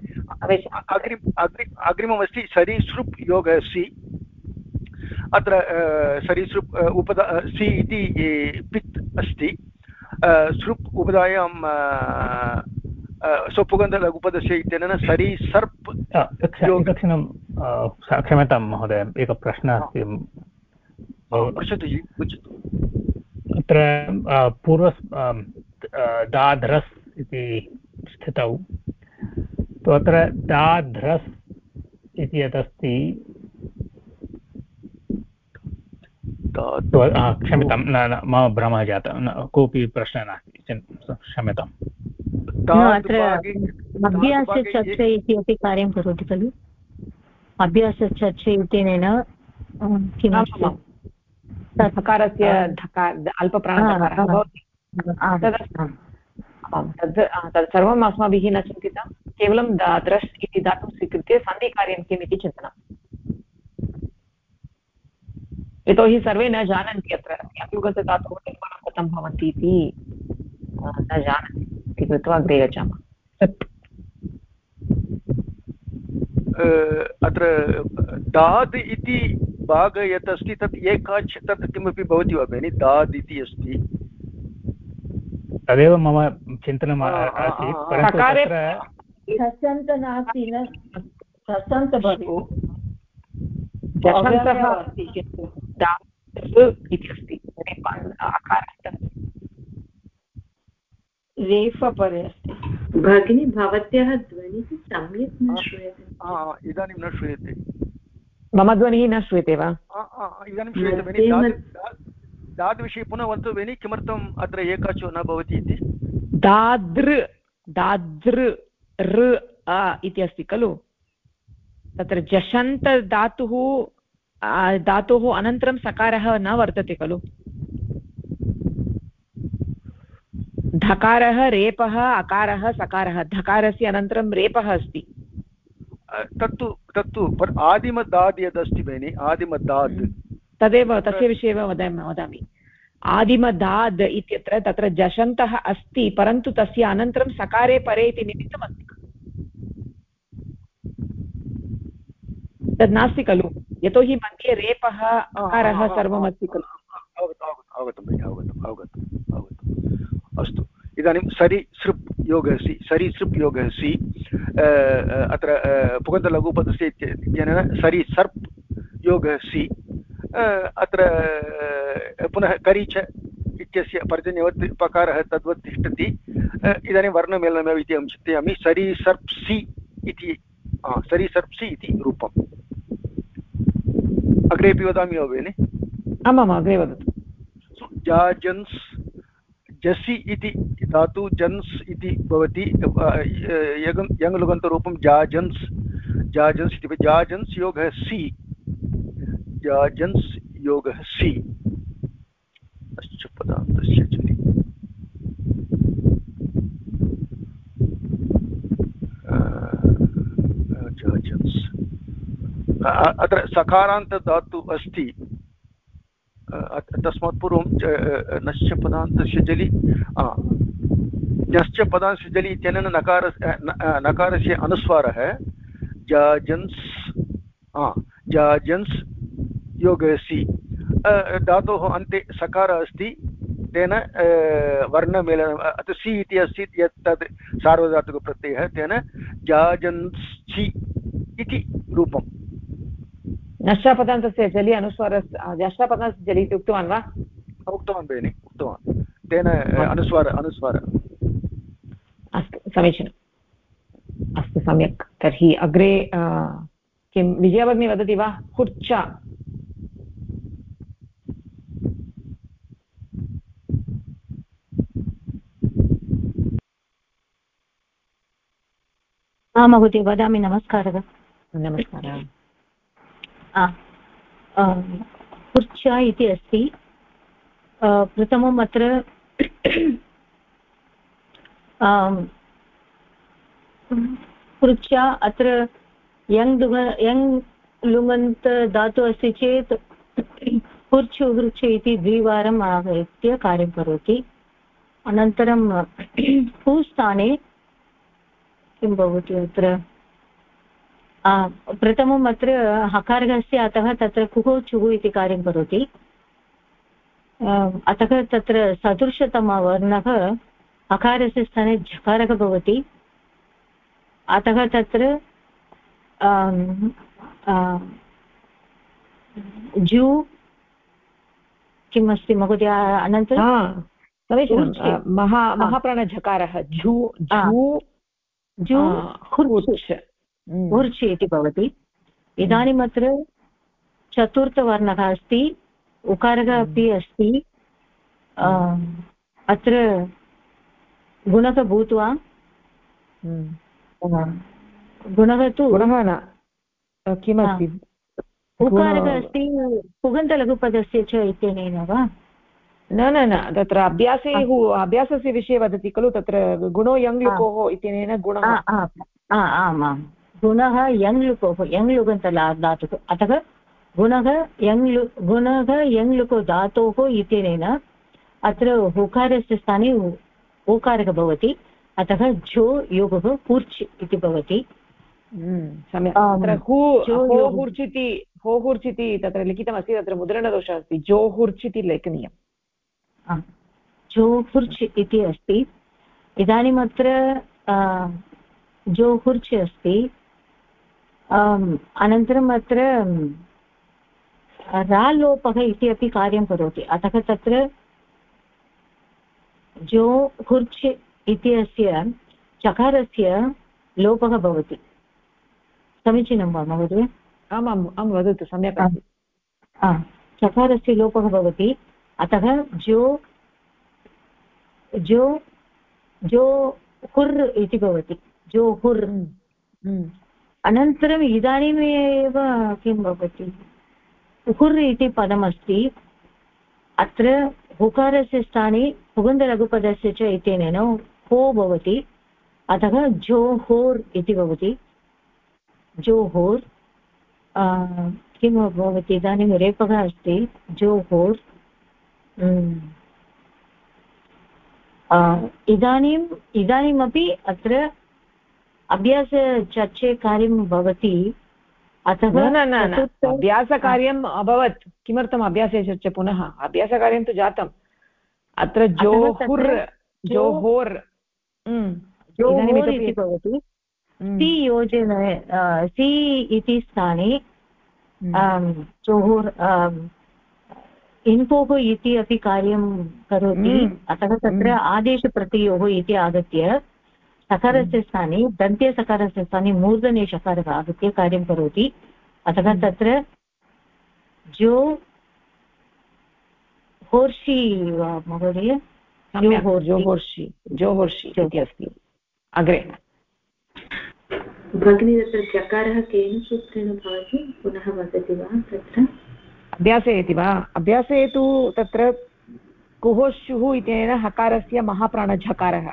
Speaker 2: अग्रिममस्ति सरीसृप् योगः सि अत्र सरीसृप् उपदा सि इति पित् अस्ति सृप् उपधायां स्वपुगन्ध लघुपदस्य इत्यनेन सरीसर्प्
Speaker 7: दक्षिणं क्षम्यतां महोदय एकः प्रश्नः अस्ति
Speaker 2: पृच्छतु जि उच्यतु।
Speaker 7: अत्र पूर्व दाध्रस् इति स्थितौ तु अत्र दाध्रस् इति यदस्ति क्षम्यतां न मम भ्रमः जातः कोऽपि प्रश्नः नास्ति क्षम्यताम्।
Speaker 8: अभ्यासस्य चर्चा इति अपि कार्यं करोति खलु अभ्यासचर्चा इत्यनेन किमस्ति
Speaker 1: सकारस्य अल्पप्राणधकारः भवति तत् सर्वम् अस्माभिः न चिन्तितं केवलं द्रष् इति धातुं स्वीकृत्य सन्धिकार्यं किम् इति चिन्तनम्। यतोहि सर्वे न जानन्ति अत्र यङ्लुगन्तधातोः निर्माणं कथं भवति इति न जानन्ति इति कृत्वा अग्रे गच्छामः।
Speaker 2: अत्र दाद् इति भागः यत् अस्ति तत् एकाच् तत् किमपि भवति वा भगिनि दाद् इति अस्ति
Speaker 7: तदेव मम चिन्तनम् आसीत्
Speaker 6: नास्ति न
Speaker 1: जषन्तः दातृ इति अस्ति अकारः
Speaker 6: रेफपरे अस्ति।
Speaker 4: भगिनी भवत्याः ध्वनिः सम्यक् न श्रूयते।
Speaker 2: इदानीं न श्रूयते।
Speaker 1: मम ध्वनिः न श्रूयते वा?
Speaker 2: इदानीं श्रूयते भगिनी। दाद्विषये पुनः वदतु भगिनी, किमर्थम् अत्र एकाचो न भवति इति?
Speaker 1: दादृ दादृ ऋ इति अस्ति खलु, तत्र जषन्त धातोः अनन्तरं सकारः न वर्तते खलु। धकारः रेपः अकारः सकारः, धकारस्य अनन्तरं रेपः अस्ति।
Speaker 2: तत्तु आदिमदाद् यदस्ति भगिनि, आदिमदाद्
Speaker 1: तदेव तस्य विषये एव वदामि। आदिमदाद् इत्यत्र तत्र जषन्तः अस्ति, परन्तु तस्य अनन्तरं सकारे परे इति निमित्तमस्ति, तद् नास्ति खलु, यतोहि मध्ये रेपः अकारः सर्वमस्ति खलु।
Speaker 2: अवगतं भगिनि, अवगतम्। अस्तु, इदानीं सरिसृप् योगः सि, सरिसृप् योगः सि, अत्र पुगन्तलघुपदस्य इत्यनेन सरिसर्प् योगः सि, अत्र पुनः करिच इत्यस्य पर्जन्यवत् पकारः तद्वत् तिष्ठति। इदानीं वर्णमेलनमेव इति अहं चिन्तयामि। सरिसर्प्सि इति, सरिसर्प्सि इति रूपम्। अग्रेपि वदामि वा भगिनि?
Speaker 1: आमाम्, अग्रे वदतु।
Speaker 2: जाजन्स् जसि इति धातु जन्स् इति भवति, यङ्लुगन्तरूपं जाजन्स्, जाजन्स् इति। जाजन्स् योगः सि, जाजन्स् योगः सि, अश्च पदान्तस्य चलि। जाजन्स्, अत्र सकारान्तधातु अस्ति, तस्मात् पूर्वं नश्च पदान्तस्य जलि, नश्च पदान्तस्य जलि इत्यनेन नकारस्य अनुस्वारः जाजन्स्, जाजन्स् योगः सि। धातोः अन्ते सकारः अस्ति, तेन वर्णमेलनम्, अत्र सि इति अस्ति यत् तद् सार्वधातुकप्रत्ययः, तेन जाजन्सि इति रूपम्।
Speaker 1: नष्टापदान्तस्य जलि अनुस्वारस्य, नष्टापदान्तस्य जलि इति उक्तवान् वा?
Speaker 2: उक्तवान् भगिनि, उक्तवान्, तेन अनुस्वार।
Speaker 1: अस्तु, समीचीनम्, अस्तु, सम्यक्। तर्हि अग्रे किं विजया भगिनी वदति वा? हुर्च।
Speaker 8: महोदय वदामि। नमस्कारः।
Speaker 1: नमस्कारः।
Speaker 8: हुर्च इति अस्ति। प्रथमम् अत्र हुर्च, अत्र यङ् लुङन्त धातु अस्ति चेत् हुर्चु हुर्चु इति द्विवारम् आगत्य कार्यं करोति। अनन्तरं हूस्थाने किं भवति अत्र, प्रथमम् अत्र हकारस्य अतः तत्र कुः चुः इति कार्यं करोति। अतः तत्र सदृशतमवर्णः हकारस्य स्थाने झकारः भवति। अतः तत्र जू किम् अस्ति महोदय? अनन्तरं
Speaker 1: समीचीनं, महाप्राणझकारः झू, झू
Speaker 8: हुर्च इति भवति। इदानीम् अत्र चतुर्थवर्णः अस्ति, उकारः अपि अस्ति। अत्र गुणः भूत्वा, गुणः तु
Speaker 1: किमस्ति?
Speaker 8: उकारः अस्ति पुगन्तलघुपदस्य च इत्यनेन वा?
Speaker 1: न, तत्र अभ्यासस्य विषये वदति खलु, तत्र गुणो यङ्लुकोः इत्यनेन गुणः।
Speaker 8: आमां, गुणः यङ्लुकोः, यङ्लुगन्तधातुः, अतः गुणः यङ्लुको धातोः इत्यनेन अत्र उकारस्य स्थाने ओकारः भवति। अतः झो योगः हुर्च् इति भवति।
Speaker 1: सम्यक्। तत्र होहुर्च् इति तत्र लिखितमस्ति, तत्र मुद्रणदोषः अस्ति, जोहुर्च् इति लेखनीयम्।
Speaker 8: जोहुर्च् इति अस्ति। इदानीम् अत्र जोहुर्च् अस्ति। अनन्तरम् अत्र रालोपः इति अपि कार्यं करोति अतः तत्र जो हुर्च् इत्यस्य चकारस्य लोपः भवति समीचीनं वा महोदय
Speaker 1: आमाम् आं वदतु सम्यक् अस्ति
Speaker 8: चकारस्य लोपः भवति अतः जो जो जो हुर् इति भवति जो हुर् अनन्तरम् इदानीमेव किं भवति हुर् इति पदमस्ति अत्र हुकारस्य स्थाने पुगन्धलघुपदस्य च इत्यनेन हो भवति अतः जोहोर् इति भवति जोहोर् किं भवति इदानीं रेपः अस्ति जोहोर् इदानीमपि अत्र अभ्यासचर्चे कार्यं भवति अतः
Speaker 1: न अभ्यासकार्यम् अभवत् किमर्थम् अभ्यासे चर्चा पुनः अभ्यासकार्यं तु जातम् अत्र जोहुर् जोहोर्
Speaker 8: इति भवति सि योजन सि इति स्थाने जोहोर् इन्पोः इति अपि कार्यं करोति अतः तत्र आदेशप्रत्ययोः इति आगत्य सकारस्य स्थाने दन्त्यसकारस्य स्थाने मूर्धने शकारः आगत्य कार्यं करोति अतः तत्र जो होर्षि महोदय
Speaker 1: जोहोर्षि इति अस्ति अग्रे
Speaker 4: भगिनी तत्र चकारः केन सूत्रेण भवति पुनः वदति वा तत्र
Speaker 1: अभ्यासे इति वा अभ्यासे तु तत्र कुहोशुः इत्यनेन हकारस्य महाप्राणझकारः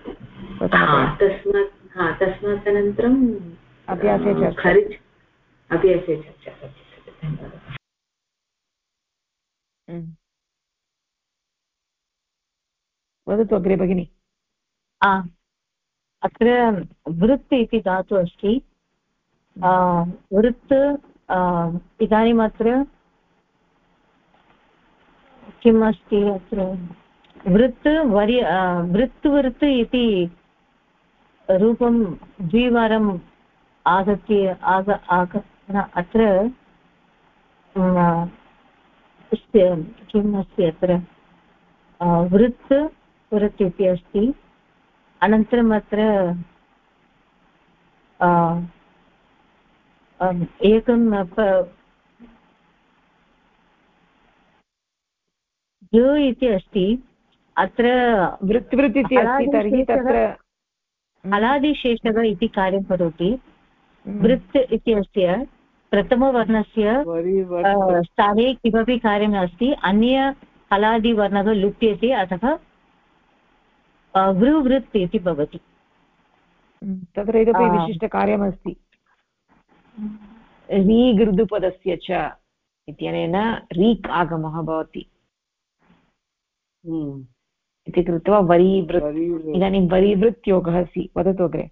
Speaker 4: तस्मात् अनन्तरम्
Speaker 1: अभ्यासे
Speaker 4: अभ्यासे चर्चा
Speaker 1: वदतु अग्रे भगिनि
Speaker 8: अत्र वृत् इति धातु अस्ति वृत् इदानीम् अत्र किम् अस्ति अत्र वृत् वृत् इति रूपं द्विवारम् आगत्य अत्र किम् अस्ति अत्र वृत् इति अस्ति अनन्तरम् अत्र एकं जो इति अस्ति अत्र
Speaker 1: वृत् इति अस्ति तर्हि तत्र
Speaker 8: हलादिशेषः इति कार्यं करोति वृत् इत्यस्य प्रथमवर्णस्य स्थाने किमपि कार्यं नास्ति अन्य हलादिवर्णः लुप्यते अतः वृवृत् इति भवति
Speaker 1: तत्र इतोपि विशिष्टकार्यमस्ति रीगृदुपदस्य च इत्यनेन रीक् आगमः भवति इति कृत्वा वरीवृत् इदानीं वरीवृत् योगः अस्ति वदतु अग्रे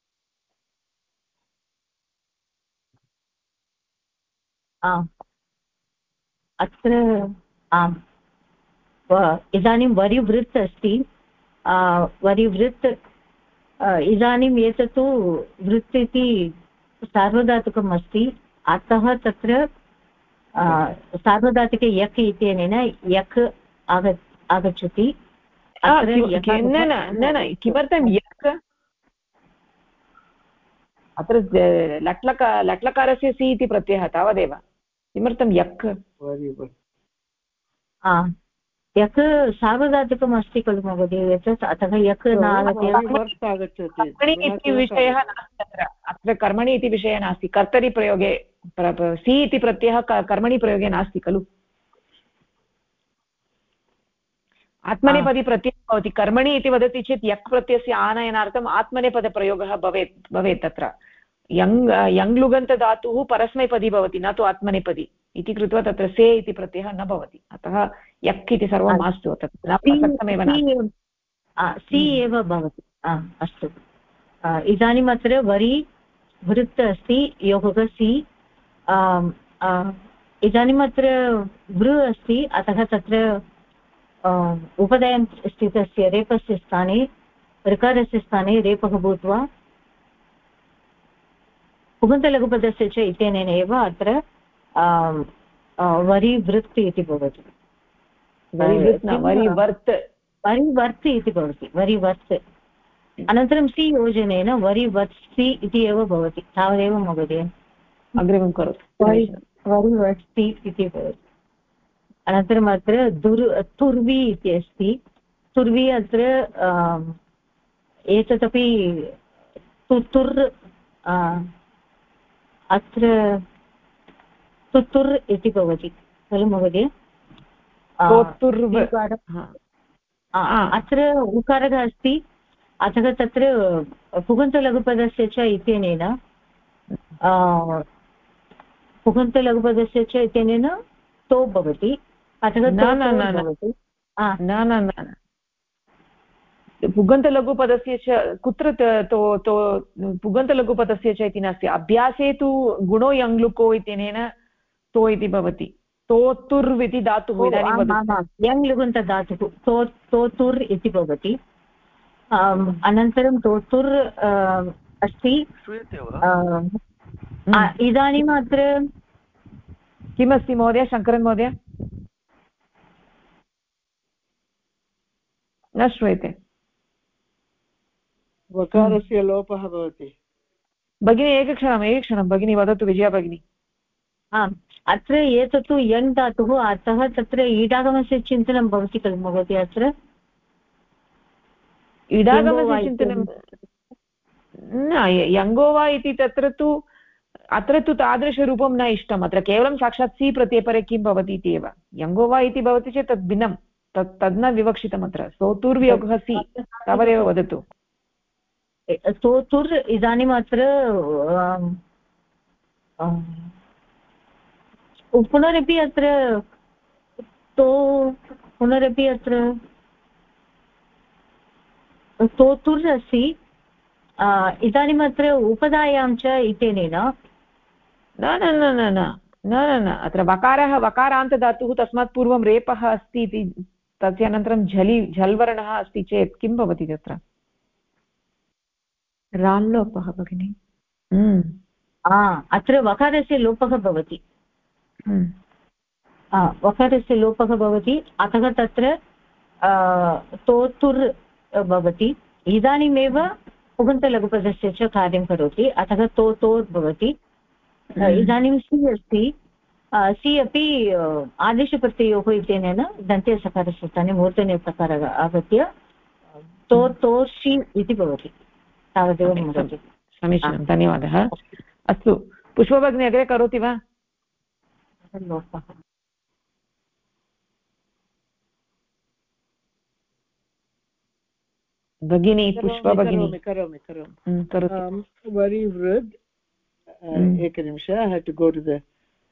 Speaker 8: अत्र आम् इदानीं वरिवृत् अस्ति वरिवृत् इदानीम् एतत् वृत् इति सार्वधातुकम् अस्ति अतः तत्र सार्वधातुके यक् इत्यनेन यक् आगच्छति
Speaker 1: न किमर्थं यक् अत्र लट्लकारस्य सि इति प्रत्ययः तावदेव किमर्थं यक्
Speaker 8: यक् सार्वधातुकम् अस्ति खलु महोदय अतः यक् न
Speaker 1: कर्मणि इति विषयः नास्ति अत्र कर्मणि इति विषयः नास्ति कर्तरि प्रयोगे सि इति प्रत्ययः कर्मणि प्रयोगे नास्ति खलु आत्मनेपदी प्रत्ययः भवति कर्मणि इति वदति चेत् यक् प्रत्ययस्य आनयनार्थम् आत्मनेपदप्रयोगः भवेत् तत्र यङ् लुगन्तधातुः परस्मैपदी भवति न तु आत्मनेपदी इति कृत्वा तत्र से इति प्रत्ययः न भवति अतः यक् इति सर्वं मास्तु तत्र न प्रसक्तमेव
Speaker 8: सि एव भवति अस्तु इदानीम् अत्र वरि वृत्त अस्ति योगः सि इदानीम् अत्र वृ अस्ति अतः तत्र उपदयं स्थितस्य रेपस्य स्थाने ऋकारस्य स्थाने रेपः भूत्वा पुगन्तलघुपदस्य च इत्यनेन एव अत्र वरिवृत् इति भवति
Speaker 1: वरिवर्त्
Speaker 8: इति भवति वरिवर्त् अनन्तरं सि योजनेन वरिवर्त्सि इति एव भवति तावदेव महोदय
Speaker 1: अग्रिमं करोतु
Speaker 8: वरिवर्त्सि इति भवति अनन्तरम् अत्र तुर्वी इति अस्ति तुर्वी अत्र एतदपि तुर् अत्र तुर् इति भवति खलु महोदय अत्र उकारः अस्ति अतः तत्र पुगन्तलघुपदस्य च इत्यनेन पुगन्तलघुपदस्य च इत्यनेन तो भवति अतः
Speaker 1: पुगन्तलघुपदस्य च कुत्र पुगन्तलघुपदस्य च इति नास्ति अभ्यासे तु गुणो यङ्लुको इत्यनेन तो इति भवति तोतुर् इति धातुः
Speaker 8: यङ् लुगन्तधातुः तोतुर् इति भवति अनन्तरं तोतुर् अस्ति इदानीम् अत्र
Speaker 1: किमस्ति महोदय शङ्करन् महोदय न श्रूयते
Speaker 5: वकारस्य लोपः भवति
Speaker 1: भगिनी एकक्षणं भगिनी वदतु विजया भगिनी
Speaker 8: आम् अत्र एतत्तु यङ् धातुः अतः तत्र ईडागमस्य चिन्तनं भवति खलु महोदय अत्र
Speaker 1: ईडागमस्य चिन्तनं न यङ्गो वा इति तत्र तु अत्र तु तादृशरूपं न इष्टम् अत्र केवलं साक्षात् सी प्रत्ययपरे किं भवति इति एव यङ्गो वा इति भवति चेत् तद् भिन्नं तद् न विवक्षितम् अत्र सोतुर्वियोगः सी तावदेव वदतु
Speaker 8: सोतुर् इदानीम् अत्र पुनरपि अत्र तो पुनरपि अत्र तोतुर् अस्ति इदानीम् अत्र उपधायां च इत्यनेन
Speaker 1: न अत्र वकारान्तधातुः तस्मात् पूर्वं रेपः अस्ति इति तस्य अनन्तरं झल्वर्णः अस्ति चेत् किं भवति तत्र
Speaker 3: राल्लोपः भगिनि
Speaker 8: अत्र वकारस्य लोपः भवति वकारस्य लोपः भवति अतः तत्र तोतुर् भवति इदानीमेव पुगन्तलघुपदस्य च कार्यं करोति अतः तोर् भवति इदानीं सी अस्ति सी अपि आदेशप्रत्ययोः इत्यनेन दन्त्यसकारस्य स्थाने मूर्धन्यप्रकारः आगत्य तोर्षि इति भवति तावदेव भवति
Speaker 1: समीचीनं धन्यवादः अस्तु पुष्पभगिनी अग्रे करोति वा भगिनी पुष्पभगिनी
Speaker 5: करोमि वरिवृद् एकनिमिष I had to go to the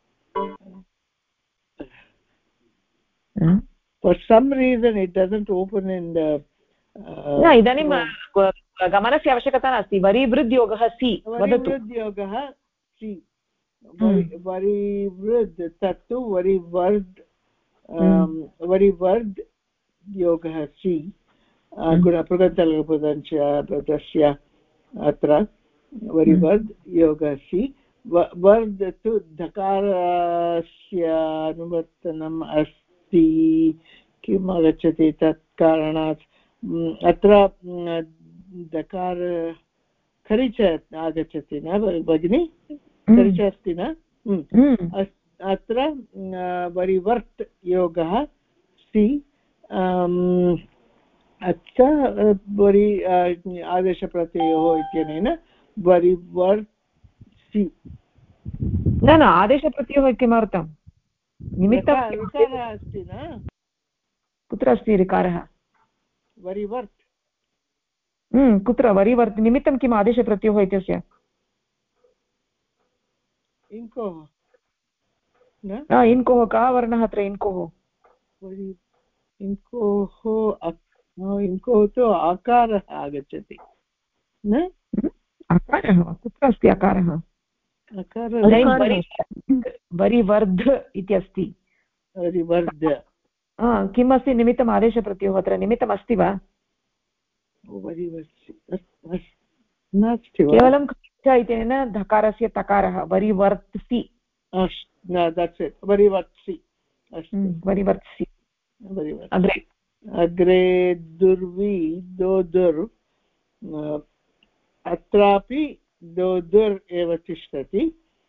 Speaker 5: for some reason it doesn't open in the
Speaker 1: इदानीं गमनस्य आवश्यकता नास्ति वरिवृद्योगः सी वदतु
Speaker 5: वरिवृद्योगः सी वरिवृद् तत्तु वरिवर्द् योगः सी गुणप्रगतलघुपदस्य अत्र वरिवर्द् योगः सी वर्द् तु धकारस्य अनुवर्तनम् अस्ति किम् आगच्छति तत् कारणात् अत्र दकार खरिच आगच्छति न भगिनि खरिच अस्ति न अत्र वरिवर्त् योगः सी अत्र वरि आदेशप्रत्ययोः इत्यनेन वरिवर्त् सी
Speaker 1: न आदेशप्रत्ययोः किमर्थं निमित्तं
Speaker 5: ऋकारः अस्ति न
Speaker 1: कुत्र अस्ति ऋकारः
Speaker 5: वरिवर्त्
Speaker 1: कुत्र वरिवर्त् निमित्तं किम् आदेशप्रत्ययोः इत्यस्य
Speaker 5: इङ्कोः
Speaker 1: इन्कोः कः वर्णः अत्र इन्कोः
Speaker 5: इङ्कोः तु आकारः आगच्छति न
Speaker 1: अकारः कुत्र अस्ति अकारः वरिवर्ध इति अस्ति
Speaker 5: वरिवर्ध
Speaker 1: किम् अस्ति निमित्तम् आदेशप्रत्ययोः अत्र निमित्तम् अस्ति वा केवलं इत्यनेन धकारस्य तकारः वरिवर्त्सि
Speaker 5: that's it वरिवर्त्सि
Speaker 1: वरिवर्त्सि
Speaker 5: अग्रे दुर्वि दोदुर् अत्रापि दोदुर् एव तिष्ठति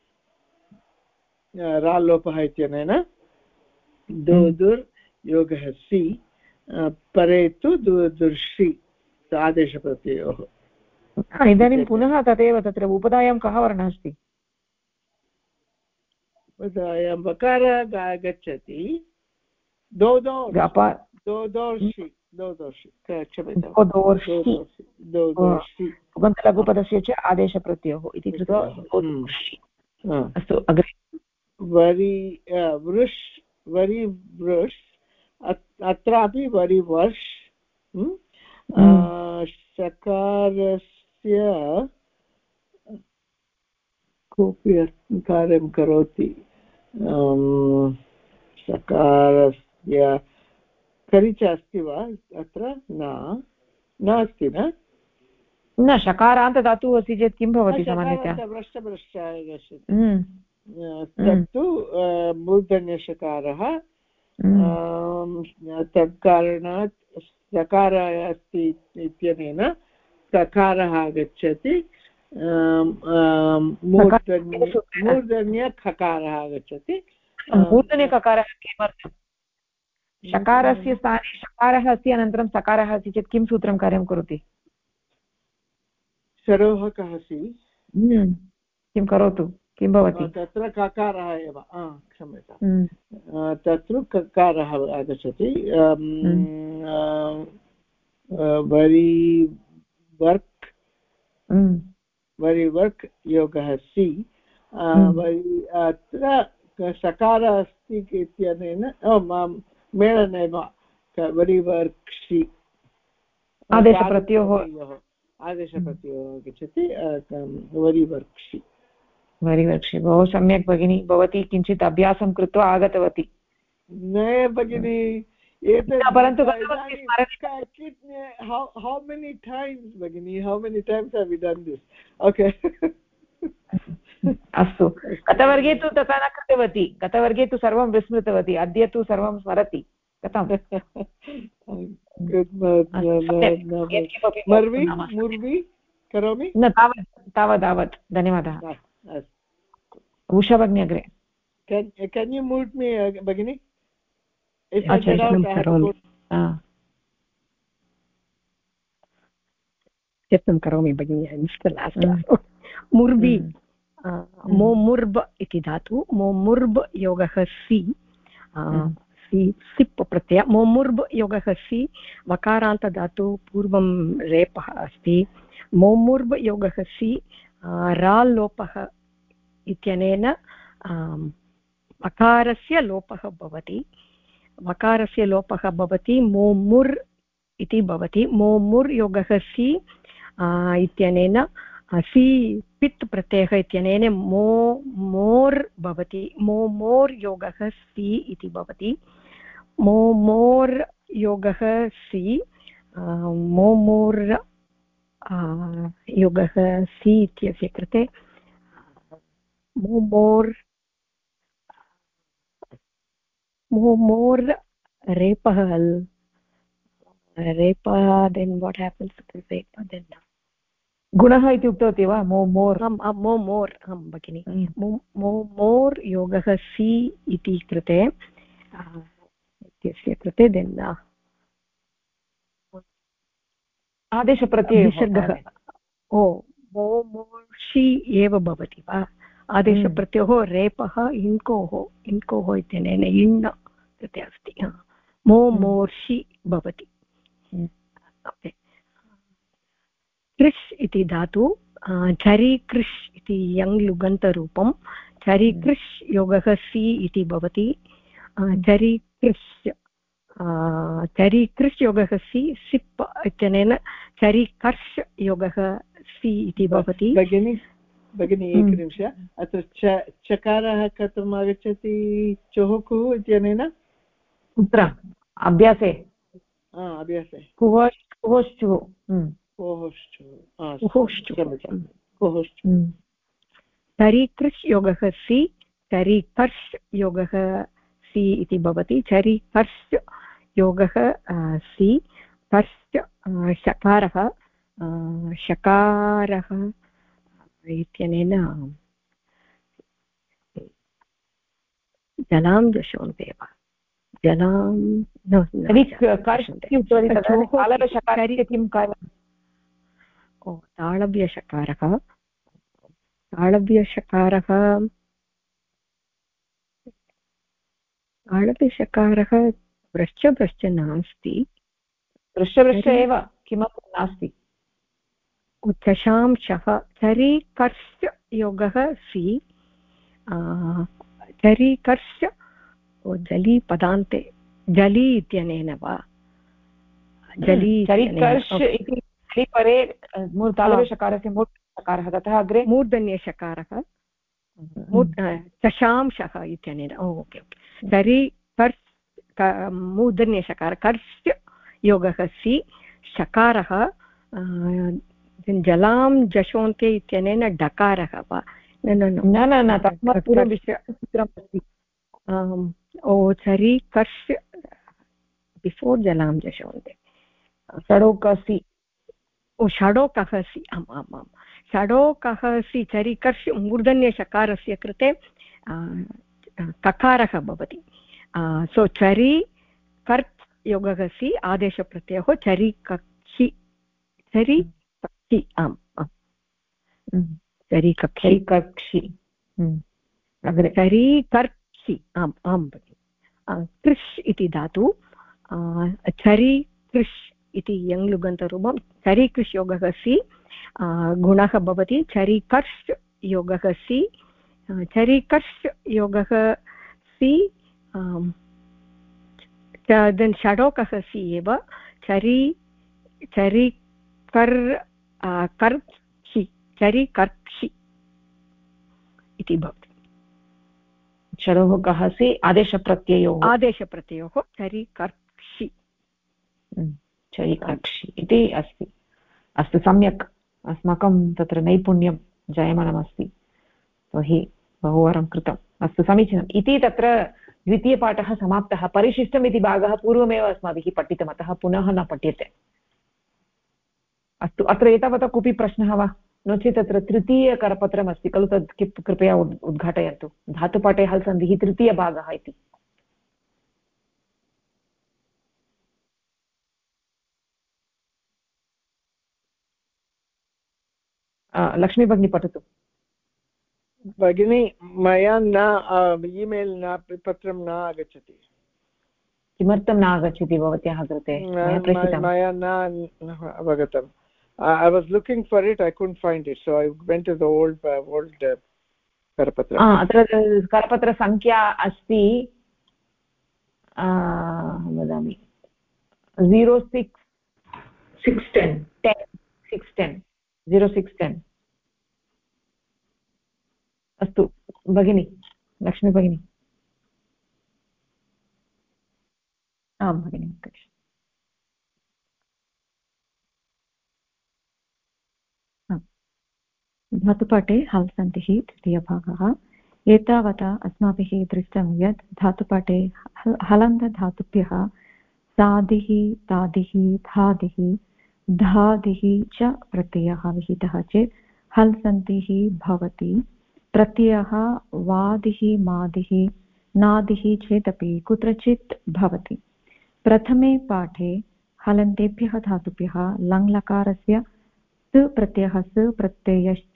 Speaker 5: रालोपः इत्यनेन दोदुर् योगः सि परे तु दोदुर्षि आदेशप्रत्ययोः
Speaker 1: इदानीं पुनः तदेव तत्र उपधायां कः वर्णः अस्ति
Speaker 5: उपधायां वकारः आगच्छति दोदोर्षि
Speaker 1: लघुपदस्य च आदेशप्रत्ययोः इति कृत्वा अस्तु अग्रे
Speaker 5: वृष् वृष् अत्रापि वरिवर्ष् शकारस्य कोऽपि कार्यं करोति शकारस्य करिच अस्ति वा अत्र नास्ति
Speaker 1: न शकारान्त धातुः अस्ति चेत् किं भवति सामान्यतया
Speaker 5: तत्तु मूर्धन्यशकारः तत्कारणात् सकारः अस्ति इत्यनेन सकारः आगच्छति मूर्धन्यखकारः आगच्छति
Speaker 1: मूर्धन्यखकारः किमर्थं शकारस्य स्थाने शकारः अस्ति अनन्तरं सकारः अस्ति चेत् किं सूत्रं कार्यं करोति
Speaker 5: सरोहकः अस्ति
Speaker 1: किं करोतु किं भवति
Speaker 5: तत्र ककारः एव क्षम्यतां तत्र ककारः आगच्छति वरिवर्क् योगः सि अत्र सकारः अस्ति इत्यनेन मेलनेन वरिवर्क्षि
Speaker 1: आदेशप्रत्ययोः
Speaker 5: आगच्छति वरिवर्क्षि
Speaker 1: बहु सम्यक् भगिनी भवती किञ्चित् अभ्यासं कृत्वा आगतवती
Speaker 5: न भगिनी
Speaker 1: परन्तु
Speaker 5: how many times भगिनी how many times have we done this okay
Speaker 1: अस्तु गतवर्गे तु तथा न कृतवती गतवर्गे तु सर्वं विस्मृतवती अद्य तु सर्वं स्मरति कथं
Speaker 5: करोमि
Speaker 1: न तावत् धन्यवादः उषा भगिनी अग्रे
Speaker 5: can you mute me भगिनी
Speaker 9: यत्नं करोमि भगिनी मुर्बि मोमुर्ब इति धातु मोमुर्ब योगः सि सिप् प्रत्यय मोमुर्ब योगः सि वकारान्त धातु पूर्वं रेपः अस्ति मोमुर्ब योगः सि राल् लोपः इत्यनेन वकारस्य लोपः भवति मोमुर् इति भवति मोमुर् योगः सि इत्यनेन सि पित् प्रत्ययः इत्यनेन मोर् भवति मोर् योगः सि इति भवति मोर् योगः सि मोर् योगः सि इत्यस्य कृते मोर् रेपः then what happens to repa then
Speaker 1: गुणः इति उक्तवती वा मोर्
Speaker 9: भगिनि मोर् योगः सि इति कृते इत्यस्य कृते then
Speaker 1: आदेशप्रत्ययः
Speaker 9: मोर्षि एव भवति वा आदेशप्रत्ययोः रेपः इन्कोः इत्यनेन इण् कृते अस्ति मोर्षि भवति कृष् इति धातु झरि कृष् इति यङ् लुगन्तरूपं झरि कृष् योगः सि इति भवति झरि कृष् योगः सि सिप् इत्यनेन झरि कर्ष् योगः सि इति भवति
Speaker 5: भगिनी एकनिमिष अत्र चकारः कथम् आगच्छति चोहुकुः इत्यनेन
Speaker 1: कुत्र अभ्यासे
Speaker 9: झरि कृष् योगः सि चरि कर्ष् योगः सि इति भवति चरि कर्ष् योगः सि कर्ष् शकारः इत्यनेन जलां दशोन्ते वा जलां
Speaker 1: किं कार्यम्?
Speaker 9: ताळव्यषकारः भ्रश्च नास्ति
Speaker 1: वृश्च एव किमपि नास्ति
Speaker 9: चशांशः चरि कर्ष् योगः सि चरि कर्ष् जली पदान्ते जली इत्यनेन वा जली
Speaker 1: इति परे तालव्यषकारस्य मूर्धन्यषकारः ततः अग्रे
Speaker 9: मूर्धन्यषकारः चशांशः इत्यनेन ओके चरि कर्ष् मूर्धन्यषकारः कर्ष् योगः सि शकारः जलां जशोन्ते इत्यनेन डकारः वा
Speaker 1: न तस्मात् पूर्वं विषयसूत्रमस्ति
Speaker 9: ओ चरि कर्ष् बिफोर् जलां जशोन्ते
Speaker 1: षडोकसि
Speaker 9: षडोकः सि आम् आम् आम् षडोकः सि चरि कर्ष् मूर्धन्यषकारस्य कृते ककारः भवति सो चरि कर् योगः सि आदेशप्रत्ययोः चरि कक्षि आम् चरि कक्षि चरि कर्षि आम् आम् कृष् इति धातु चरि कृष् इति यङ्लुगन्तरूपं चरि कृष् योगः सि गुणः भवति चरि कर्ष् योगः सि चरि कर्ष् योगः सि षडोकः सि एव चरि कर्क्षि चरि कर्क्षि इति भवति
Speaker 1: षडोकः सि
Speaker 9: आदेशप्रत्ययोः चरि कर्क्षि
Speaker 1: इति अस्ति अस्तु सम्यक् अस्माकं तत्र नैपुण्यं जायमानमस्ति तर्हि बहुवारं कृतम् अस्तु समीचीनम् इति तत्र द्वितीयपाठः समाप्तः परिशिष्टम् इति भागः पूर्वमेव अस्माभिः पठितम् अतः पुनः न पठ्यते अस्तु अत्र एतावता कोऽपि प्रश्नः वा नो चेत् तत्र तृतीयकरपत्रमस्ति खलु तत् कृपया उद्घाटयन्तु धातुपाठे हल् सन्धिः तृतीयभागः इति लक्ष्मी भगिनी पठतु
Speaker 5: भगिनी मया न ईमेल् न पत्रं न आगच्छति
Speaker 1: किमर्थं न आगच्छति भवत्याः कृते
Speaker 5: मया न अवगतम् I was looking for it, I couldn't find it, so I went to the old करपत्रम्
Speaker 1: अत्र करपत्रसङ्ख्या अस्ति वदामि 0610 अस्तु भगिनी लक्ष्मी भगिनी आं भगिनी
Speaker 3: धातुपाठे हल् सन्धिः तृतीयभागः एतावता अस्माभिः दृष्टं यत् धातुपाठे हलन्तधातुभ्यः सादिः तादिः धादिः धादिः च प्रत्ययः विहितः चेत् हल् सन्धिः भवति प्रत्ययः वादिः मादिः नादिः चेदपि कुत्रचित् भवति प्रथमे पाठे हलन्तेभ्यः धातुभ्यः लङ्लकारस्य स प्रत्ययः स प्रत्ययश्च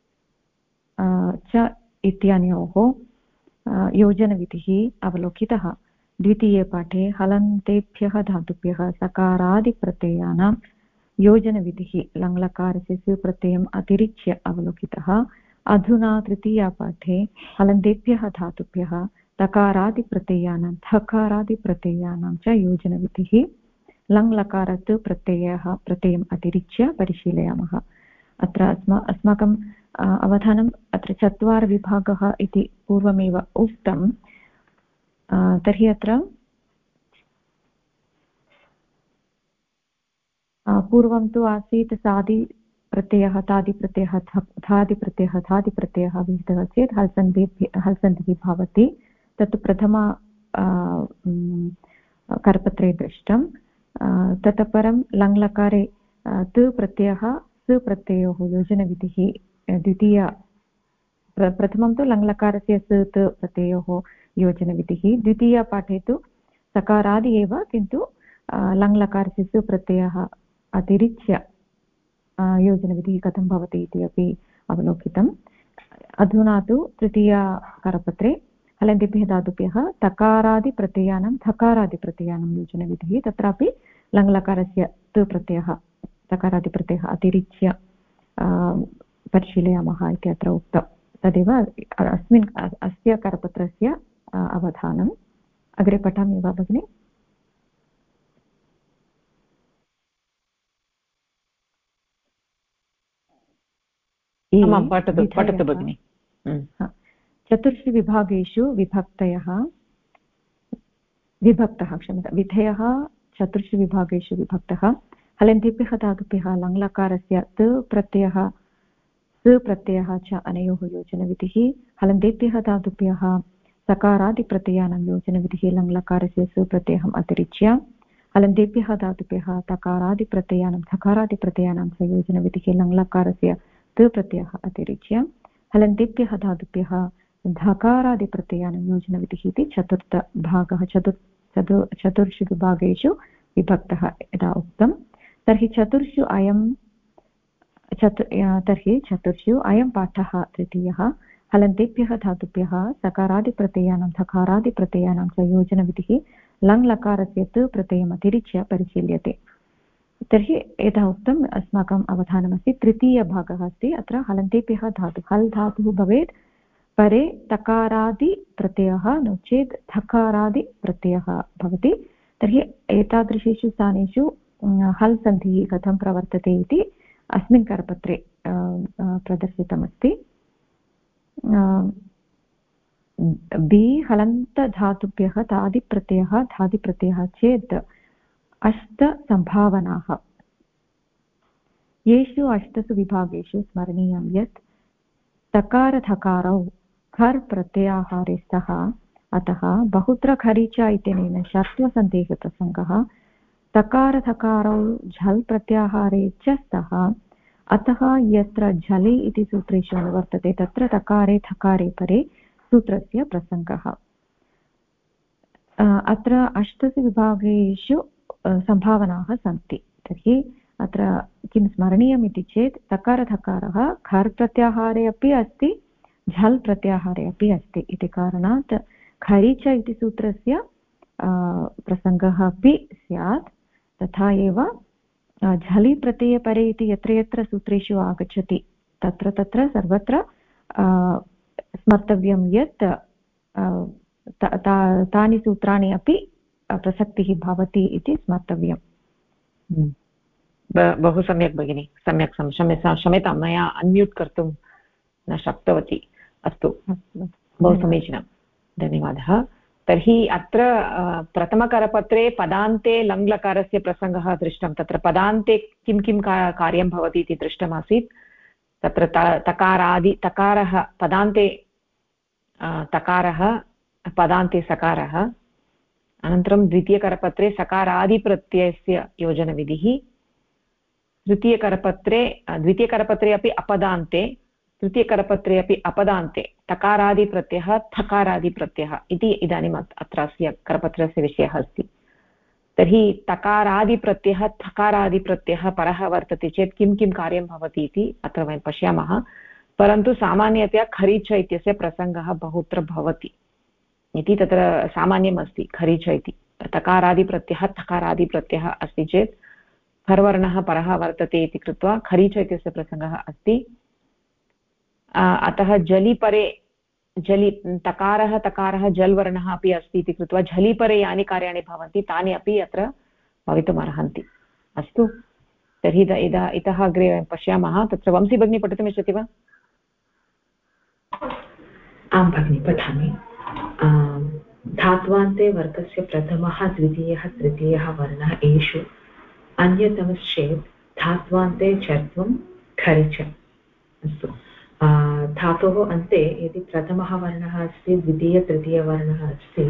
Speaker 3: च इत्यनयोः योजनविधिः अवलोकितः द्वितीये पाठे हलन्तेभ्यः धातुभ्यः सकारादिप्रत्ययानां योजनविधिः लङ्लकारस्य स प्रत्ययम् अतिरिच्य अवलोकितः अधुना तृतीयपाठे हलन्तेभ्यः धातुभ्यः तकारादिप्रत्ययानां थकारादिप्रत्ययानां च योजनविधिः लङ्लकारात् प्रत्ययम् अतिरिच्य परिशीलयामः अत्र अस्माकम् अवधानम् अत्र 4 विभागः इति पूर्वमेव उक्तं तर्हि अत्र पूर्वं तु आसीत् सादि प्रत्ययः तादिप्रत्ययः धादिप्रत्ययः धादिप्रत्ययः विहितः चेत् हल्सन्धिः भवति। तत् प्रथम करपत्रे दृष्टं। ततः परं लङ्लकारे तु प्रत्ययः सु प्रत्ययोः योजनविधिः द्वितीय प्रथमं तु लङ्लकारस्य स त प्रत्ययोः योजनविधिः, द्वितीयपाठे तु सकारादि एव, किन्तु लङ्लकारस्य स प्रत्ययः अतिरिच्य योजनविधिः कथं भवति इति अपि अवलोकितम्। अधुना तु तृतीयकरपत्रे हलन्तिभ्यः धातुभ्यः तकारादिप्रत्ययानां धकारादिप्रत्ययानां योजनविधिः, तत्रापि लङ्लकारस्य त प्रत्ययः तकारादिप्रत्ययः अतिरिच्य परिशीलयामः इति अत्र उक्तं। तदेव अस्य करपत्रस्य अवधानम्। अग्रे पठामि वा भगिनि?
Speaker 1: पठतु भगिनि।
Speaker 3: चतुर्षु विभागेषु विधेयः चतुर्षु विभागेषु विभक्तः। हलन्तिभ्यः धातुभ्यः लङ्लकारस्य त प्रत्ययः स प्रत्ययः च अनयोः योजनविधिः। हलन्तेभ्यः धातुभ्यः सकारादिप्रत्ययानां योजनविधिः लङ्लकारस्य स प्रत्ययम् अतिरिच्य। हलन्तेभ्यः धातुभ्यः तकारादिप्रत्ययानां धकारादिप्रत्ययानां च योजनविधिः लङ्लकारस्य त प्रत्ययः अतिरिच्य। हलन्तेभ्यः धातुभ्यः धकारादिप्रत्ययानां योजनविधिः इति चतुर्थभागः चतुर्षु विभागेषु विभक्तः यदा उक्तं। तर्हि चतुर्षु अयं पाठः तृतीयः। हलन्तेभ्यः धातुभ्यः सकारादिप्रत्ययानां धकारादिप्रत्ययानां च योजनविधिः लङ्लकारस्य त प्रत्ययम् अतिरिच्य परिशील्यते। तर्हि यथा उक्तम् अस्माकम् अवधानमस्ति तृतीयभागः अस्ति। अत्र हलन्तेभ्यः हल् धातुः भवेत्, परे तकारादिप्रत्ययः नो चेत् धकारादिप्रत्ययः भवति। तर्हि एतादृशेषु स्थानेषु हल् सन्धिः कथं प्रवर्तते इति अस्मिन् करपत्रे प्रदर्शितमस्ति। बि हलन्तधातुभ्यः धादिप्रत्ययः चेत् 8 सम्भावनाः। येषु 8 विभागेषु स्मरणीयं यत् तकारधकारौ खर् प्रत्ययाहारे स्तः, अतः बहुत्र खरीच इत्यनेन षत्वसन्धेः प्रसङ्गः। तकारधकारौ झल् प्रत्याहारे च स्तः, अतः यत्र झलि इति सूत्रेषु अनुवर्तते तत्र तकारे थकारे परे सूत्रस्य प्रसङ्गः। अत्र 8 विभागेषु सम्भावनाः सन्ति। तर्हि अत्र किं स्मरणीयम् इति चेत् तकारधकारः खर् प्रत्याहारे अपि अस्ति, झल् प्रत्याहारे अपि अस्ति इति कारणात् खरीच इति सूत्रस्य प्रसङ्गः अपि स्यात्। तथा एव झलि प्रत्ययपरे इति यत्र यत्र सूत्रेषु आगच्छति तत्र तत्र सर्वत्र स्मर्तव्यं यत् तानि सूत्राणि अपि प्रसक्तिः भवति इति स्मर्तव्यम्।
Speaker 1: बहु सम्यक् भगिनि, सम्यक्। क्षम्यतां, मया अन्म्यूट् कर्तुं न शक्तवती। अस्तु, बहु समीचीनं, धन्यवादः। तर्हि अत्र प्रथमकरपत्रे पदान्ते लङ्लकारस्य प्रसङ्गः दृष्टं। तत्र पदान्ते किं किं कार्यं भवति इति दृष्टमासीत्। तत्र तकारः पदान्ते तकारः, पदान्ते सकारः। अनन्तरं द्वितीयकरपत्रे सकारादिप्रत्ययस्य योजनविधिः। द्वितीयकरपत्रे अपि अपदान्ते, तृतीयकरपत्रे अपि अपदान्ते तकारादिप्रत्ययः थकारादिप्रत्ययः इति इदानीम् अत्र अस्य करपत्रस्य विषयः अस्ति। तर्हि तकारादिप्रत्ययः थकारादिप्रत्ययः परः वर्तते चेत् किं किं कार्यं भवति इति अत्र वयं पश्यामः। परन्तु सामान्यतया खरीच इत्यस्य प्रसङ्गः बहुत्र भवति इति तत्र सामान्यम् अस्ति। खरीच इति तकारादिप्रत्ययः थकारादिप्रत्ययः अस्ति चेत् खर्वर्णः परः वर्तते इति कृत्वा खरीच इत्यस्य प्रसङ्गः अस्ति। अतः जलिपरे तकारः जल्वर्णः अपि अस्ति इति कृत्वा झलिपरे यानि कार्याणि भवन्ति तानि अपि अत्र भवितुम् अर्हन्ति। अस्तु, तर्हि इतः अग्रे वयं पश्यामः। तत्र वंशी भगिनी पठितुमिच्छति वा?
Speaker 4: आं भगिनि, पठामि। धात्वान्ते वर्गस्य प्रथमः द्वितीयः तृतीयः वर्णः एषु अन्यतमश्चेत् धात्वान्ते चर्त्वं खरिच अस्तु धातोः अन्ते यदि प्रथमः वर्णः अस्ति द्वितीयतृतीयवर्णः अस्ति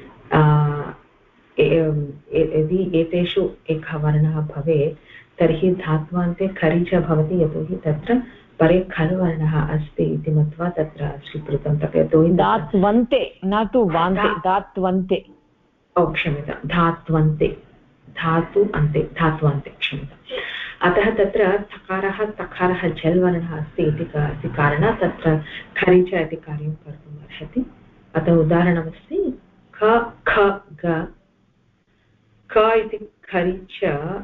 Speaker 4: यदि एतेषु एकः वर्णः भवेत् तर्हि धात्वान्ते खरिच भवति यतोहि तत्र परे खल् वर्णः अस्ति इति मत्वा तत्र स्वीकृतं यतोहि
Speaker 1: धात्वन्ते न तु वान्ते धात्वन्ते
Speaker 4: क्षम्यतां धात्वन्ते धातु अन्ते धात्वान्ते क्षम्यताम् अतः तत्र थकारः तकारः झल् वर्णः अस्ति इति कारणात् तत्र खरिच इति कार्यं कर्तुम् अर्हति अतः उदाहरणमस्ति ख ख ग क इति खरिच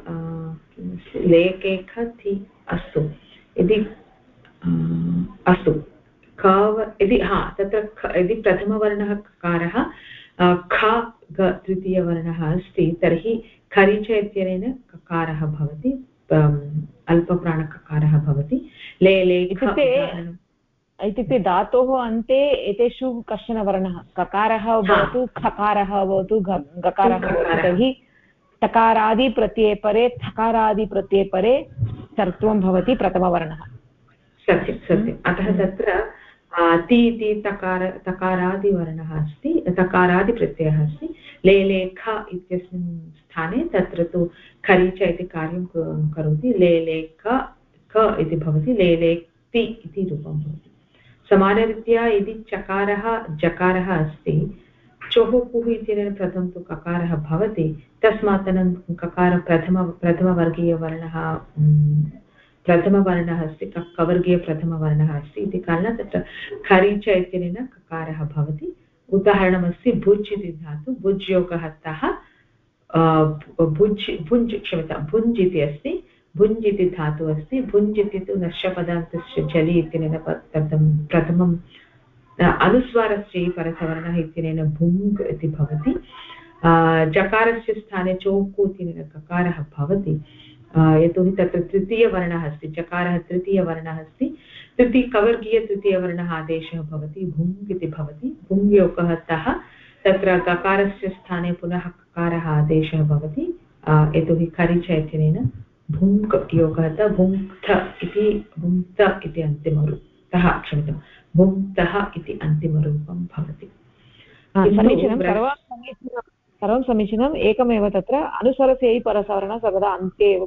Speaker 4: लेके ख थि अस्तु यदि अस्तु ख यदि तत्र यदि प्रथमवर्णः ककारः ख ग तृतीयवर्णः अस्ति तर्हि खरिच इत्यनेन ककारः भवति अल्पप्राणककारः भवति ले ले
Speaker 1: इत्युक्ते धातोः अन्ते एतेषु कश्चन वर्णः ककारः भवतु खकारः भवतु गकारः भवतु तर्हि टकारादिप्रत्यये परे थकारादिप्रत्यये परे चर्त्वं भवति प्रथमवर्णः
Speaker 4: सत्यं सत्यम् अतः तत्र ति इति तकारादिवर्णः अस्ति तकारादिप्रत्ययः अस्ति ले ले ख इत्यस्मिन् स्थाने तत्र तु खरिच इति कार्यं करोति ले ले ख इति भवति ले ले ति इति रूपं भवति समानरीत्या यदि चकारः जकारः अस्ति चोः कुः इत्यनेन प्रथमं तु ककारः भवति तस्मात् ककार प्रथमवर्णः अस्ति कवर्गीयप्रथमवर्णः अस्ति इति कारणात् तत्र खरिच इत्यनेन ककारः भवति उदाहरणमस्ति भुज् इति धातु भुज् योगः तः भुञ्ज् इति अस्ति भुञ्ज् इति धातुः अस्ति भुञ्ज् इति तु नश्यपदान्तस्य जलि इत्यनेन प्रथमम् अनुस्वारस्य परसवर्णः इत्यनेन भुङ् इति भवति जकारस्य स्थाने चोक्कु इत्यनेन ककारः भवति यतोहि तत्र तृतीयवर्णः अस्ति जकारः तृतीयवर्णः अस्ति कवर्गीयतृतीयवर्णः आदेशः भवति भुङ् इति भवति भुङ् योगः तः तत्र ककारस्य स्थाने पुनः ककारः आदेशः भवति यतोहि खरिच इत्यनेन भुङ्क् योगः भुङ्क्थ इति अन्तिमरूपः क्षम्यतां भुङ्क्तः इति अन्तिमरूपं भवति
Speaker 1: सर्वं समीचीनम् एकमेव तत्र अनुस्वरस्य यै परसवर्णः सर्वदा अन्ते एव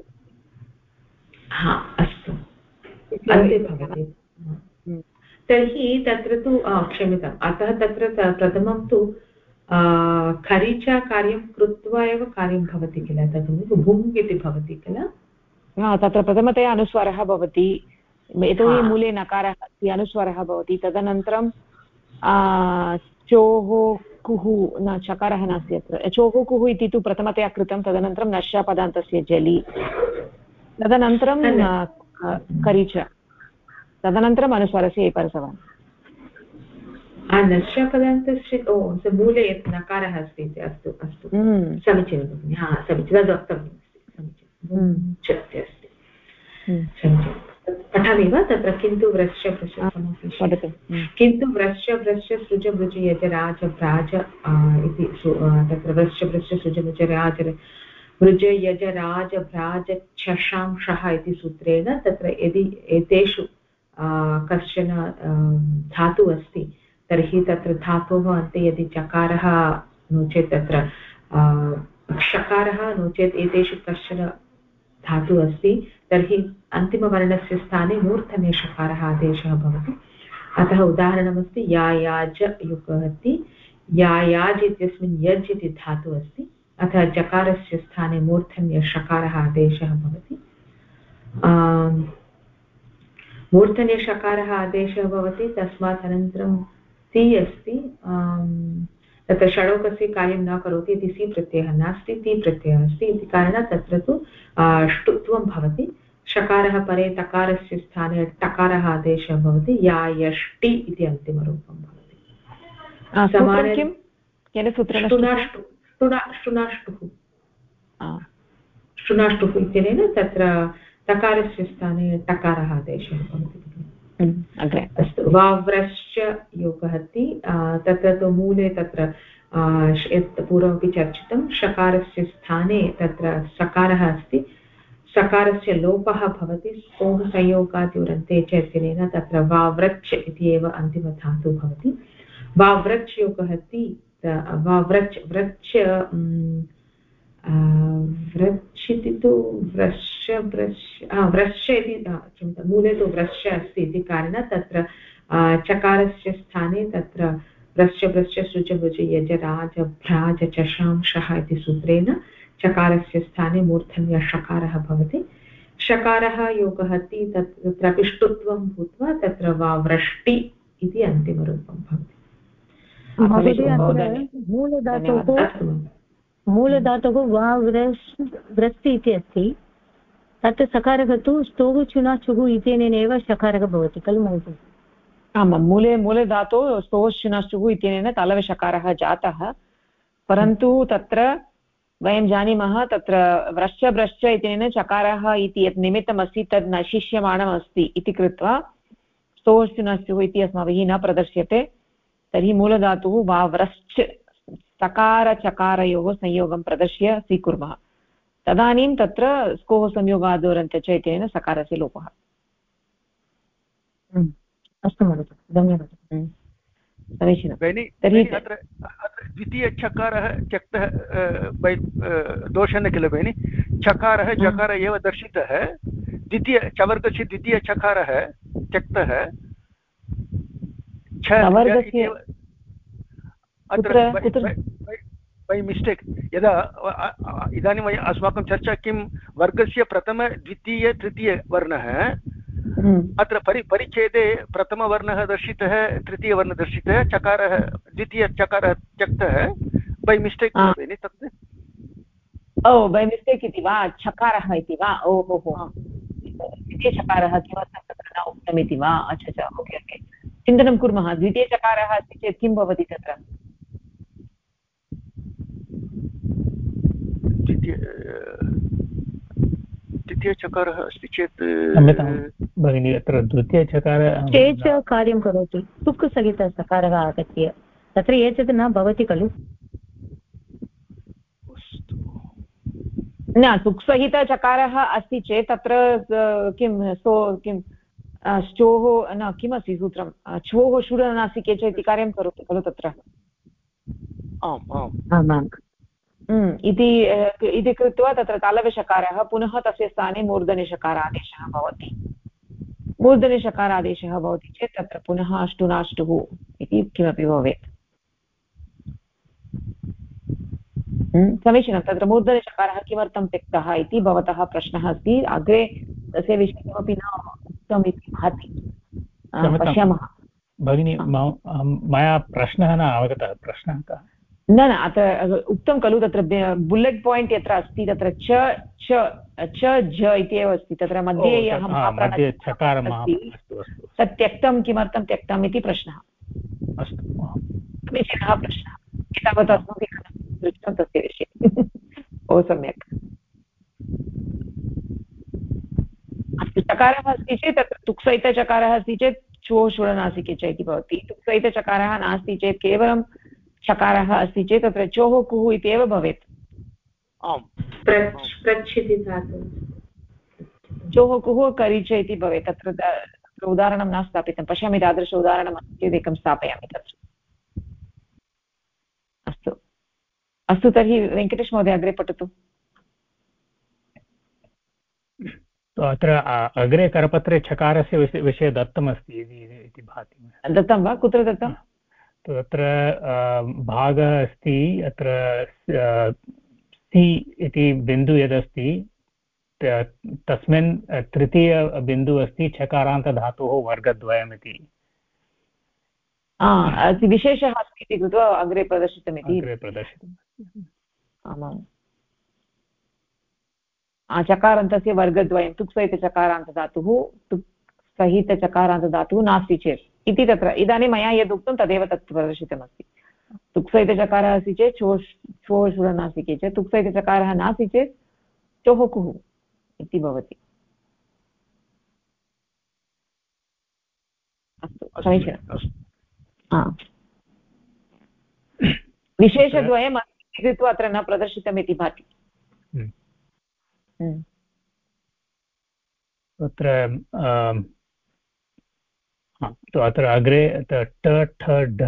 Speaker 4: अस्तु अन्ते भवति तर्हि तत्र तु क्षम्यताम् अतः तत्र प्रथमं तु खरिच कार्यं कृत्वा एव कार्यं भवति किल तद् भुङ् इति भवति किल
Speaker 1: तत्र प्रथमतया अनुस्वारः भवति यतोहि मूले नकारः अस्ति अनुस्वारः भवति तदनन्तरं चोः कुः न चकारः नास्ति अत्र चोः कुः इति तु प्रथमतया कृतं तदनन्तरं नश्यपदान्तस्य जलि तदनन्तरं खरिच तदनन्तरम् अनुस्वारस्य परसवर्णः
Speaker 4: नश्यपदान्तस्य मूले यत् नकारः अस्ति इति अस्तु अस्तु समीचीनं भगिनि समीचीनं तदुक्तव्यमस्ति समीचीनं पठामि वा तत्र किन्तु वृश्च किन्तु वृश्च सृज भृज यज राज भ्राज इति तत्र वृश्च सृज भृज राज भृज यज राज भ्राज छशांशः इति सूत्रेण तत्र यदि एतेषु कश्चन धातुः अस्ति तर्हि तत्र धातोः अन्ते यदि चकारः नो चेत् तत्र षकारः नो चेत् एतेषु कश्चन धातुः अस्ति तर्हि अन्तिमवर्णस्य स्थाने मूर्धन्यषकारः आदेशः भवति अतः उदाहरणमस्ति यायाज युगहति यायाज इत्यस्मिन् यज् इति धातुः अस्ति अतः जकारस्य स्थाने मूर्धन्यषकारः आदेशः भवति मूर्धन्यषकारः आदेशः भवति तस्मात् अनन्तरं ति अस्ति तत्र षडोकस्य कार्यं न करोति इति सि प्रत्ययः नास्ति ति प्रत्ययः अस्ति इति कारणात् तत्र तु ष्टुत्वं भवति षकारः परे तकारस्य स्थाने टकारः आदेशः भवति या यष्टि इति अन्तिमरूपं भवति ष्टुनाष्टुः इत्यनेन तत्र तकारस्य स्थाने टकारः आदेशः भवति अस्तु वाव्रश्च योगहति तत्र तु मूले तत्र यत् पूर्वमपि चर्चितं षकारस्य स्थाने तत्र सकारः अस्ति सकारस्य लोपः भवति स्तोः संयोगाद्युरन्ते चेत्यनेन तत्र वाव्रच् इति एव अन्तिमधातुः भवति वाव्रच् योगः अस्ति वाव्रच् व्रच् व्रच् इति तु व्रश्य इति क्षम्यतां मूले तु व्रश्य अस्ति इति कारणेन तत्र चकारस्य स्थाने तत्र व्रश्य सृज भुज यज राज भ्राज चशांशः इति सूत्रेण चकारस्य स्थाने मूर्धन्यषकारः भवति षकारः योगः अस्ति तत्रापि ष्टुत्वं भूत्वा तत्र वा वृष्टि इति अन्तिमरूपं भवति
Speaker 8: मूलधातुः वा व्रस्ति इति अस्ति तत् सकारः तु स्तोः चुनाचुः इत्यनेन सकारः भवति खलु महोदय
Speaker 1: आमां मूलधातोः स्तोः चुनाचुः इत्यनेन तलवषकारः जातः परन्तु तत्र वयं जानीमः तत्र व्रश्च इत्यनेन चकारः इति यत् निमित्तमस्ति तद् नशिष्यमाणम् अस्ति इति कृत्वा स्तोः चुनाचुः इति अस्माभिः न प्रदर्श्यते तर्हि मूलधातुः वा व्रश्च सकारचकारयोः संयोगं प्रदर्श्य स्वीकुर्मः तदानीं तत्र स्कोः संयोगादोरन्त्य च इत्यनेन सकारस्य लोपः
Speaker 8: अस्तु महोदय धन्यवादः
Speaker 1: समीचीनं
Speaker 2: तर्हि अत्र द्वितीयचकारः त्यक्तः दोषः न किल भगिनि चकारः जकार एव दर्शितः चवर्गस्य द्वितीयचकारः त्यक्तः बै मिस्टेक् यदा इदानीं वयम् अस्माकं चर्चा किं वर्गस्य प्रथम द्वितीय तृतीयवर्णः अत्र परिच्छेदे प्रथमवर्णः दर्शितः तृतीयवर्णः दर्शितः चकारः द्वितीयचकारः त्यक्तः बै मिस्टेक् तत्
Speaker 1: बै मिस्टेक् इति वा चकारः इति वा ओहो द्वितीयचकारः किमर्थं तत्र न उक्तम् इति वा अच्छा ओके चिन्तनं कुर्मः द्वितीयचकारः अस्ति चेत् किं भवति तत्र
Speaker 2: द्वितीयचकारः अस्ति चेत्
Speaker 7: भगिनी अत्र द्वितीयचकारः
Speaker 8: चेत् कार्यं करोति तुक् सहितसकारः आगत्य तत्र एतत् न भवति खलु
Speaker 1: न तुक्सहितचकारः अस्ति चेत् तत्र किं श्चोः न किमस्ति सूत्रं छ्वोः शूरनासिके च इति कार्यं करोति खलु तत्र इति कृत्वा तत्र तालव्यषकारः पुनः तस्य स्थाने मूर्धन्यषकारादेशः भवति मूर्धन्यषकारादेशः भवति चेत् तत्र पुनः अष्टुनाष्टुः इति किमपि भवेत् समीचीनं तत्र मूर्धन्यषकारः किमर्थं त्यक्तः इति भवतः प्रश्नः अस्ति अग्रे तस्य विषये किमपि न उक्तम् इति भाति पश्यामः
Speaker 7: भगिनी मया प्रश्नः न अवगतः प्रश्नः कः
Speaker 1: न अत्र उक्तं खलु तत्र बुलेट् पायिण्ट् यत्र अस्ति तत्र च झ इति एव अस्ति तत्र मध्ये यः तत् त्यक्तं किमर्थं त्यक्तम् इति प्रश्नः
Speaker 7: अस्तु
Speaker 1: समीचीनः प्रश्नः एतावत् अस्माभिः दृष्टं तस्य विषये बहु सम्यक् अस्तु चकारः अस्ति चेत् तत्र तुक्सहितचकारः अस्ति चेत् छ्वोः शूरनासिके च इति भवति तुक्सहितचकारः नास्ति चेत् केवलं चकारः अस्ति चेत् तत्र चोः कुः इति एव भवेत् चोः कुः करिच इति भवेत् तत्र उदाहरणं न स्थापितं पश्यामि तादृश उदाहरणम् अस्ति चेत् एकं स्थापयामि तत्र अस्तु तर्हि वेङ्कटेश महोदय अग्रे पठतु
Speaker 7: अत्र अग्रे करपत्रे चकारस्य विषये दत्तमस्ति इति भाति
Speaker 1: दत्तं वा कुत्र दत्तं
Speaker 7: तत्र भागः अस्ति अत्र सि इति बिन्दुः यदस्ति तस्मिन् तृतीयबिन्दुः अस्ति चकारान्तधातोः वर्गद्वयम् इति
Speaker 1: विशेषः अस्ति इति कृत्वा अग्रे प्रदर्शितमिति आमाम् चकारान्तस्य वर्गद्वयं तुक्सहितचकारान्तधातुः तुक्सहितचकारान्तधातुः नास्ति चेत् इति तत्र इदानीं मया यद् उक्तं तदेव तत् प्रदर्शितमस्ति तुक्सहितचकारः अस्ति चेत् छ्वोः शूरनासिके चेत् तुक्सहितचकारः नास्ति चेत् चोः कुः इति भवति अस्तु समीचीनम् विशेषद्वयम् अस्ति कृत्वा अत्र न प्रदर्शितम् इति भाति
Speaker 7: तत्र अत्र अग्रे ट ठ ढ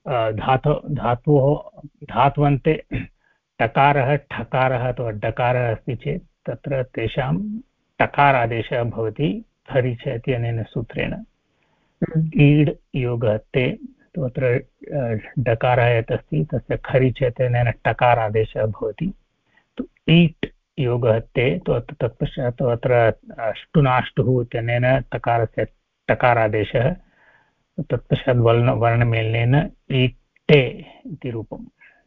Speaker 7: धात्वन्ते टकारः ठकारः अथवा डकारः अस्ति चेत् तत्र तेषां टकारादेशः भवति खरिच इत्यनेन सूत्रेण। ईड् योगः ते अत्र डकारः यत् अस्ति तस्य खरिच इत्यनेन टकारादेशः भवति। ईट् योगः ते तत्पश्चात् अत्र ष्टुनाष्टुः इत्यनेन तकारस्य टकारादेशः तत्पश्चात् वर्णमेलनेन ईट्टे इति रूपम्।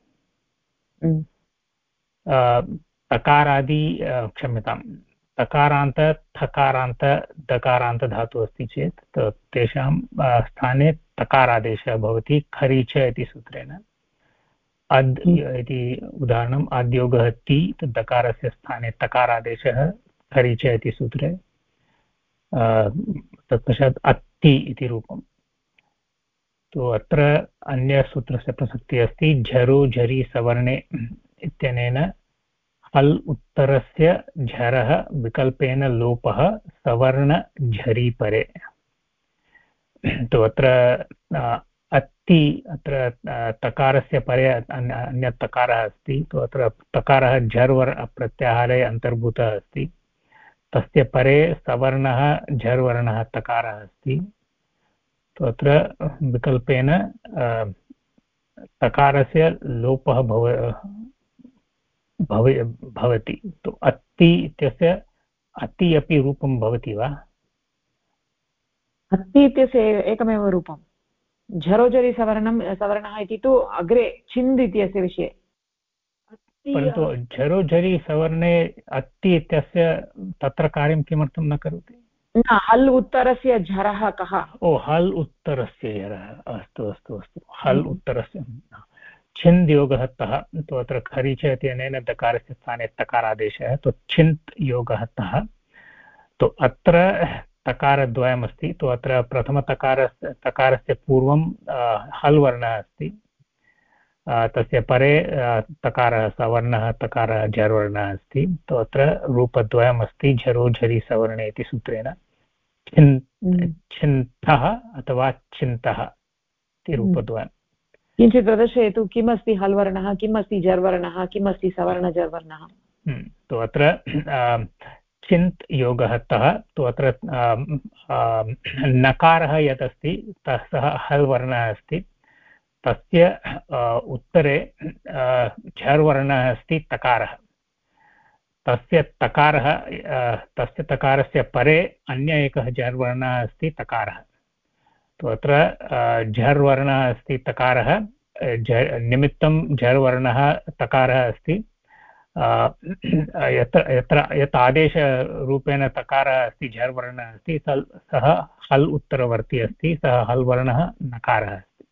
Speaker 7: तकारादि क्षम्यतां तकारान्त थकारान्त दकारान्त धातुः अस्ति चेत् तेषां स्थाने तकारादेशः भवति खरीच इति सूत्रेण। अद् इति उदाहरणम् आद्योगः ति दकारस्य स्थाने तकारादेशः खरीच इति सूत्रे। तत्पश्चात् अत्ति इति रूपम्। तो अत्र अन्यसूत्रस्य प्रसक्तिः अस्ति झरो झरि सवर्णे इत्यनेन हल् उत्तरस्य झरः विकल्पेन लोपः सवर्ण झरि परे। तो अत्र अत्ति अत्र तकारस्य परे अन्यत् तकारः अस्ति। तो अत्र तकारः झर् प्रत्याहारे अन्तर्भूतः अस्ति। तस्य परे सवर्णः झर्वर्णः तकारः अस्ति। तो अत्र विकल्पेन तकारस्य लोपः भवति। तो अत्ति इत्यस्य अति अपि रूपं भवति वा?
Speaker 1: अत्ति इत्यस्य एकमेव रूपं। झरोझरि सवर्णः इति तु अग्रे छिन्द् इत्यस्य विषये।
Speaker 7: परन्तु झरोझरि सवर्णे अत्ति इत्यस्य तत्र कार्यं किमर्थं न करोति?
Speaker 1: न, हल् उत्तरस्य झरः कः?
Speaker 7: ओ हल् उत्तरस्य झरः। अस्तु अस्तु अस्तु, हल् उत्तरस्य छिन्द् योगः तः। तो अत्र खरीच इत्यनेन दकारस्य स्थाने तकारादेशः, तो छिन्त् योगः तः। तो अत्र तकारद्वयमस्ति। तो अत्र तकारस्य पूर्वं हल् वर्णः अस्ति, तस्य परे तकारः सवर्णः तकारः झर्वर्णः अस्ति। तो अत्र रूपद्वयमस्ति झरो झरि सवर्णे इति सूत्रेण। छिन्तः अथवा चिन्तः इति रूपद्वयम्।
Speaker 1: किञ्चित् प्रदर्शयतु, किमस्ति हल् वर्णः, किम् अस्ति झर्वर्णः, किम् अस्ति सवर्णझर्वर्णः?
Speaker 7: तो अत्र चिन्त् योगः तः। तो अत्र नकारः यत् अस्ति सः हल् वर्णः अस्ति। तस्य उत्तरे झर्वर्णः अस्ति तकारः। तस्य तकारस्य परे अन्य एकः झर्वर्णः अस्ति तकारः। तो अत्र झर्वर्णः अस्ति तकारः, निमित्तं झर्वर्णः तकारः अस्ति। यत् आदेशरूपेण तकारः अस्ति झर्वर्णः अस्ति सः हल् उत्तरवर्ती अस्ति, सः हल् वर्णः नकारः अस्ति।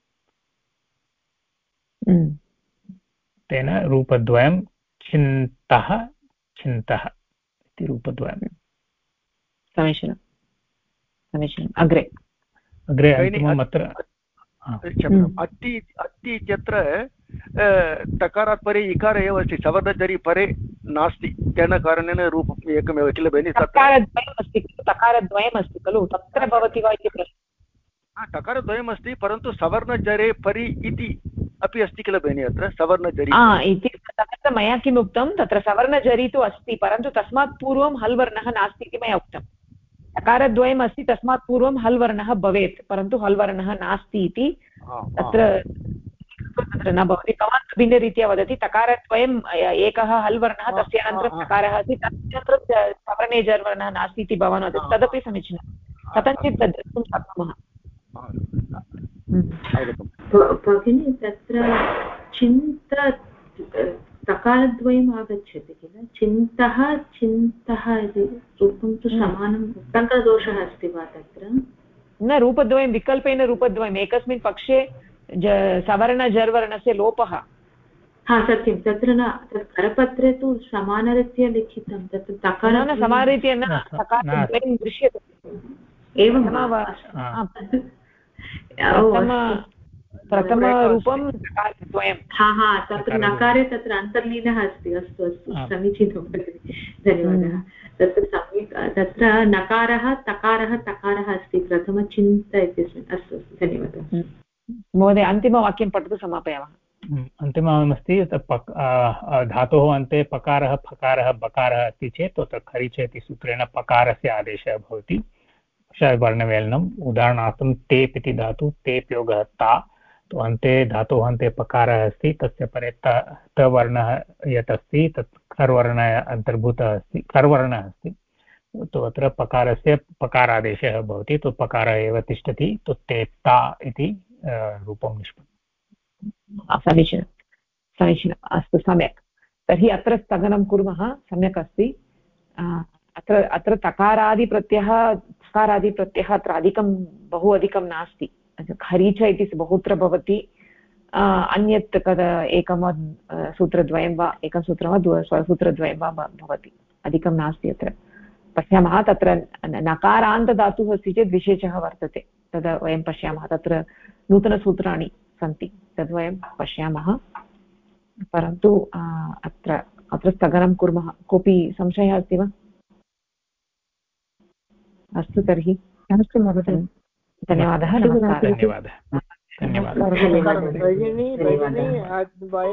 Speaker 7: तेन रूपद्वयं चिन्तः चिन्तः इति रूपद्वयम्।
Speaker 1: समीचीनं समीचीनम्। अग्रे
Speaker 7: अन्तिमम् अत्र
Speaker 2: अत्ति इत्यत्र तकारात् परे इकार एव अस्ति, सवर्णझरि परे नास्ति। तेन कारणेन रूपम् एकमेव किल भगिनि?
Speaker 1: तकारद्वयम् अस्ति खलु, तत्र भवति वा इति प्रश्नः।
Speaker 2: तकारद्वयमस्ति, परन्तु सवर्णझरे परि इति अपि अस्ति किल भगिनि? अत्र सवर्णझरि
Speaker 1: इति तत्र मया किम् उक्तं, तत्र सवर्णझरि तु अस्ति, परन्तु तस्मात् पूर्वं हल् वर्णः नास्ति इति मया उक्तं। तकारद्वयम् अस्ति, तस्मात् पूर्वं हल् वर्णः भवेत्, परन्तु हल् वर्णः नास्ति इति तत्र न भवति। भवान् भिन्नरीत्या वदति, तकारद्वयम् एकः हल् वर्णः, तस्य अनन्तरं तकारः अस्ति, तदनन्तरं सवर्णे झर्वर्णः नास्ति इति भवान् वदति, तदपि समीचीनं। कथञ्चित् तद् द्रष्टुं शक्नुमः।
Speaker 4: भगिनी तत्र चिन्त तकारद्वयम् आगच्छति किल, चिन्तः चिन्तः इति रूपं तु समानं। टङ्कदोषः अस्ति वा तत्र?
Speaker 1: न, रूपद्वयं विकल्पेन रूपद्वयम्। एकस्मिन् पक्षे सवर्णझर्वर्णस्य लोपः।
Speaker 4: सत्यं, तत्र न, तत् करपत्रे तु समानरीत्या लिखितं, तत्र तकार
Speaker 1: समानरीत्या न, तकारद्वयं दृश्यते एवं वा? प्रथमरूपं तकारद्वयं।
Speaker 4: तत्र नकारे तत्र अन्तर्लीनः अस्ति। अस्तु अस्तु, समीचीनं भगिनि, धन्यवादः। तत्र सम्यक् तत्र नकारः तकारः तकारः अस्ति प्रथमचिन्त इत्यस्मिन्। अस्तु धन्यवादः
Speaker 1: महोदय। अन्तिमवाक्यं पठतु, समापयामः।
Speaker 7: अन्तिममस्ति धातोः अन्ते पकारः फकारः बकारः अस्ति चेत् तत्र खरिच इति सूत्रेण पकारस्य आदेशः भवति वर्णमेलनम्। उदाहरणार्थं तेप् इति धातु, तेप् योगः ता, तो अन्ते धातोः अन्ते पकारः अस्ति, तस्य परे त वर्णः यत् अस्ति तत् खर्वर्णः अन्तर्भूतः अस्ति, खर्वर्णः अस्ति, तो अत्र पकारस्य पकारादेशः भवति, तो पकारः एव तिष्ठति, तो तेप्ता इति रूपं निष्पन्नम्।
Speaker 1: समीचीनं समीचीनम्। अस्तु, सम्यक्। तर्हि अत्र स्थगनं कुर्मः। सम्यक् अस्ति। अत्र तकारादिप्रत्ययः अत्र अधिकं बहु अधिकं नास्ति। खरीच इति बहुत्र भवति। अन्यत् एकं सूत्रद्वयं वा एकं सूत्रं वा सूत्रद्वयं वा भवति, अधिकं नास्ति। अत्र पश्यामः, तत्र नकारान्तधातुः अस्ति चेत् विशेषः वर्तते, तद् वयं पश्यामः। तत्र नूतनसूत्राणि सन्ति, तद्वयं पश्यामः। परन्तु अत्र स्थगनं कुर्मः। कोऽपि संशयः अस्ति वा? अस्तु तर्हि
Speaker 8: अस्तु महोदय,
Speaker 1: धन्यवादः।
Speaker 5: धन्यवादः भगिनी।